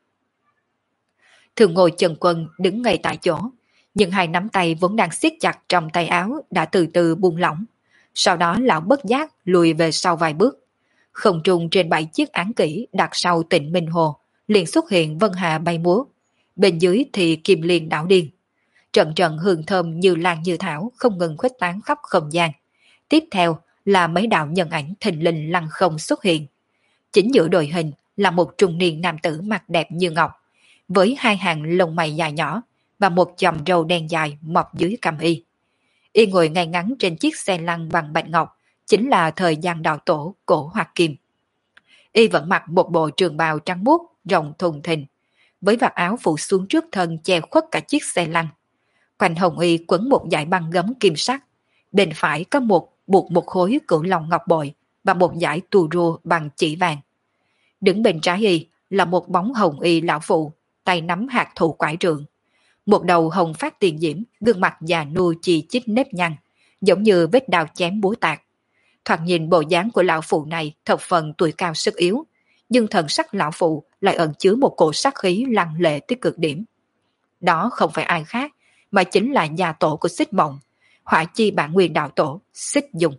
A: Thường Ngô Chân Quân đứng ngay tại chỗ, nhưng hai nắm tay vốn đang siết chặt trong tay áo đã từ từ buông lỏng. Sau đó lão bất giác lùi về sau vài bước. Không trung trên 7 chiếc án kỷ đặt sau Tịnh Minh Hồ liền xuất hiện vân hà bay múa. Bên dưới thì kim liên đảo điên. Trận trận hương thơm như lan như thảo không ngừng khuếch tán khắp không gian. Tiếp theo là mấy đạo nhân ảnh thình lình lăng không xuất hiện. Chính giữa đội hình là một trung niên nam tử mặt đẹp như ngọc, với hai hàng lông mày dài nhỏ và một chòm râu đen dài mọc dưới cằm y. Y ngồi ngay ngắn trên chiếc xe lăn bằng bạch ngọc, chính là thời gian đạo tổ Cổ Hoạt Kim. Y vẫn mặc một bộ trường bào trắng muốt rộng thùng thình, với vạt áo phủ xuống trước thân che khuất cả chiếc xe lăn. Quanh hồng y quấn một dải băng gấm kim sắc, bên phải có buộc một khối cửu long ngọc bội và một dải tù rua bằng chỉ vàng. Đứng bên trái y là một bóng hồng y lão phụ, tay nắm hạt thụ quải trượng. Một đầu hồng phát tiền diễm, gương mặt già nua chi chít nếp nhăn, giống như vết đao chém búa tạc. Thoạt nhìn bộ dáng của lão phụ này thập phần tuổi cao sức yếu, nhưng thần sắc lão phụ lại ẩn chứa một cổ sát khí lăng lệ tới cực điểm. Đó không phải ai khác, mà chính là nhà tổ của Xích Mộng, Hỏa Chi Bản Nguyên đạo tổ Xích Dung.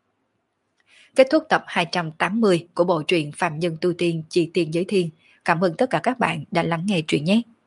A: Kết thúc tập 280 của bộ truyện Phàm Nhân Tu Tiên Chi Tiên Giới Thiên. Cảm ơn tất cả các bạn đã lắng nghe truyện nhé.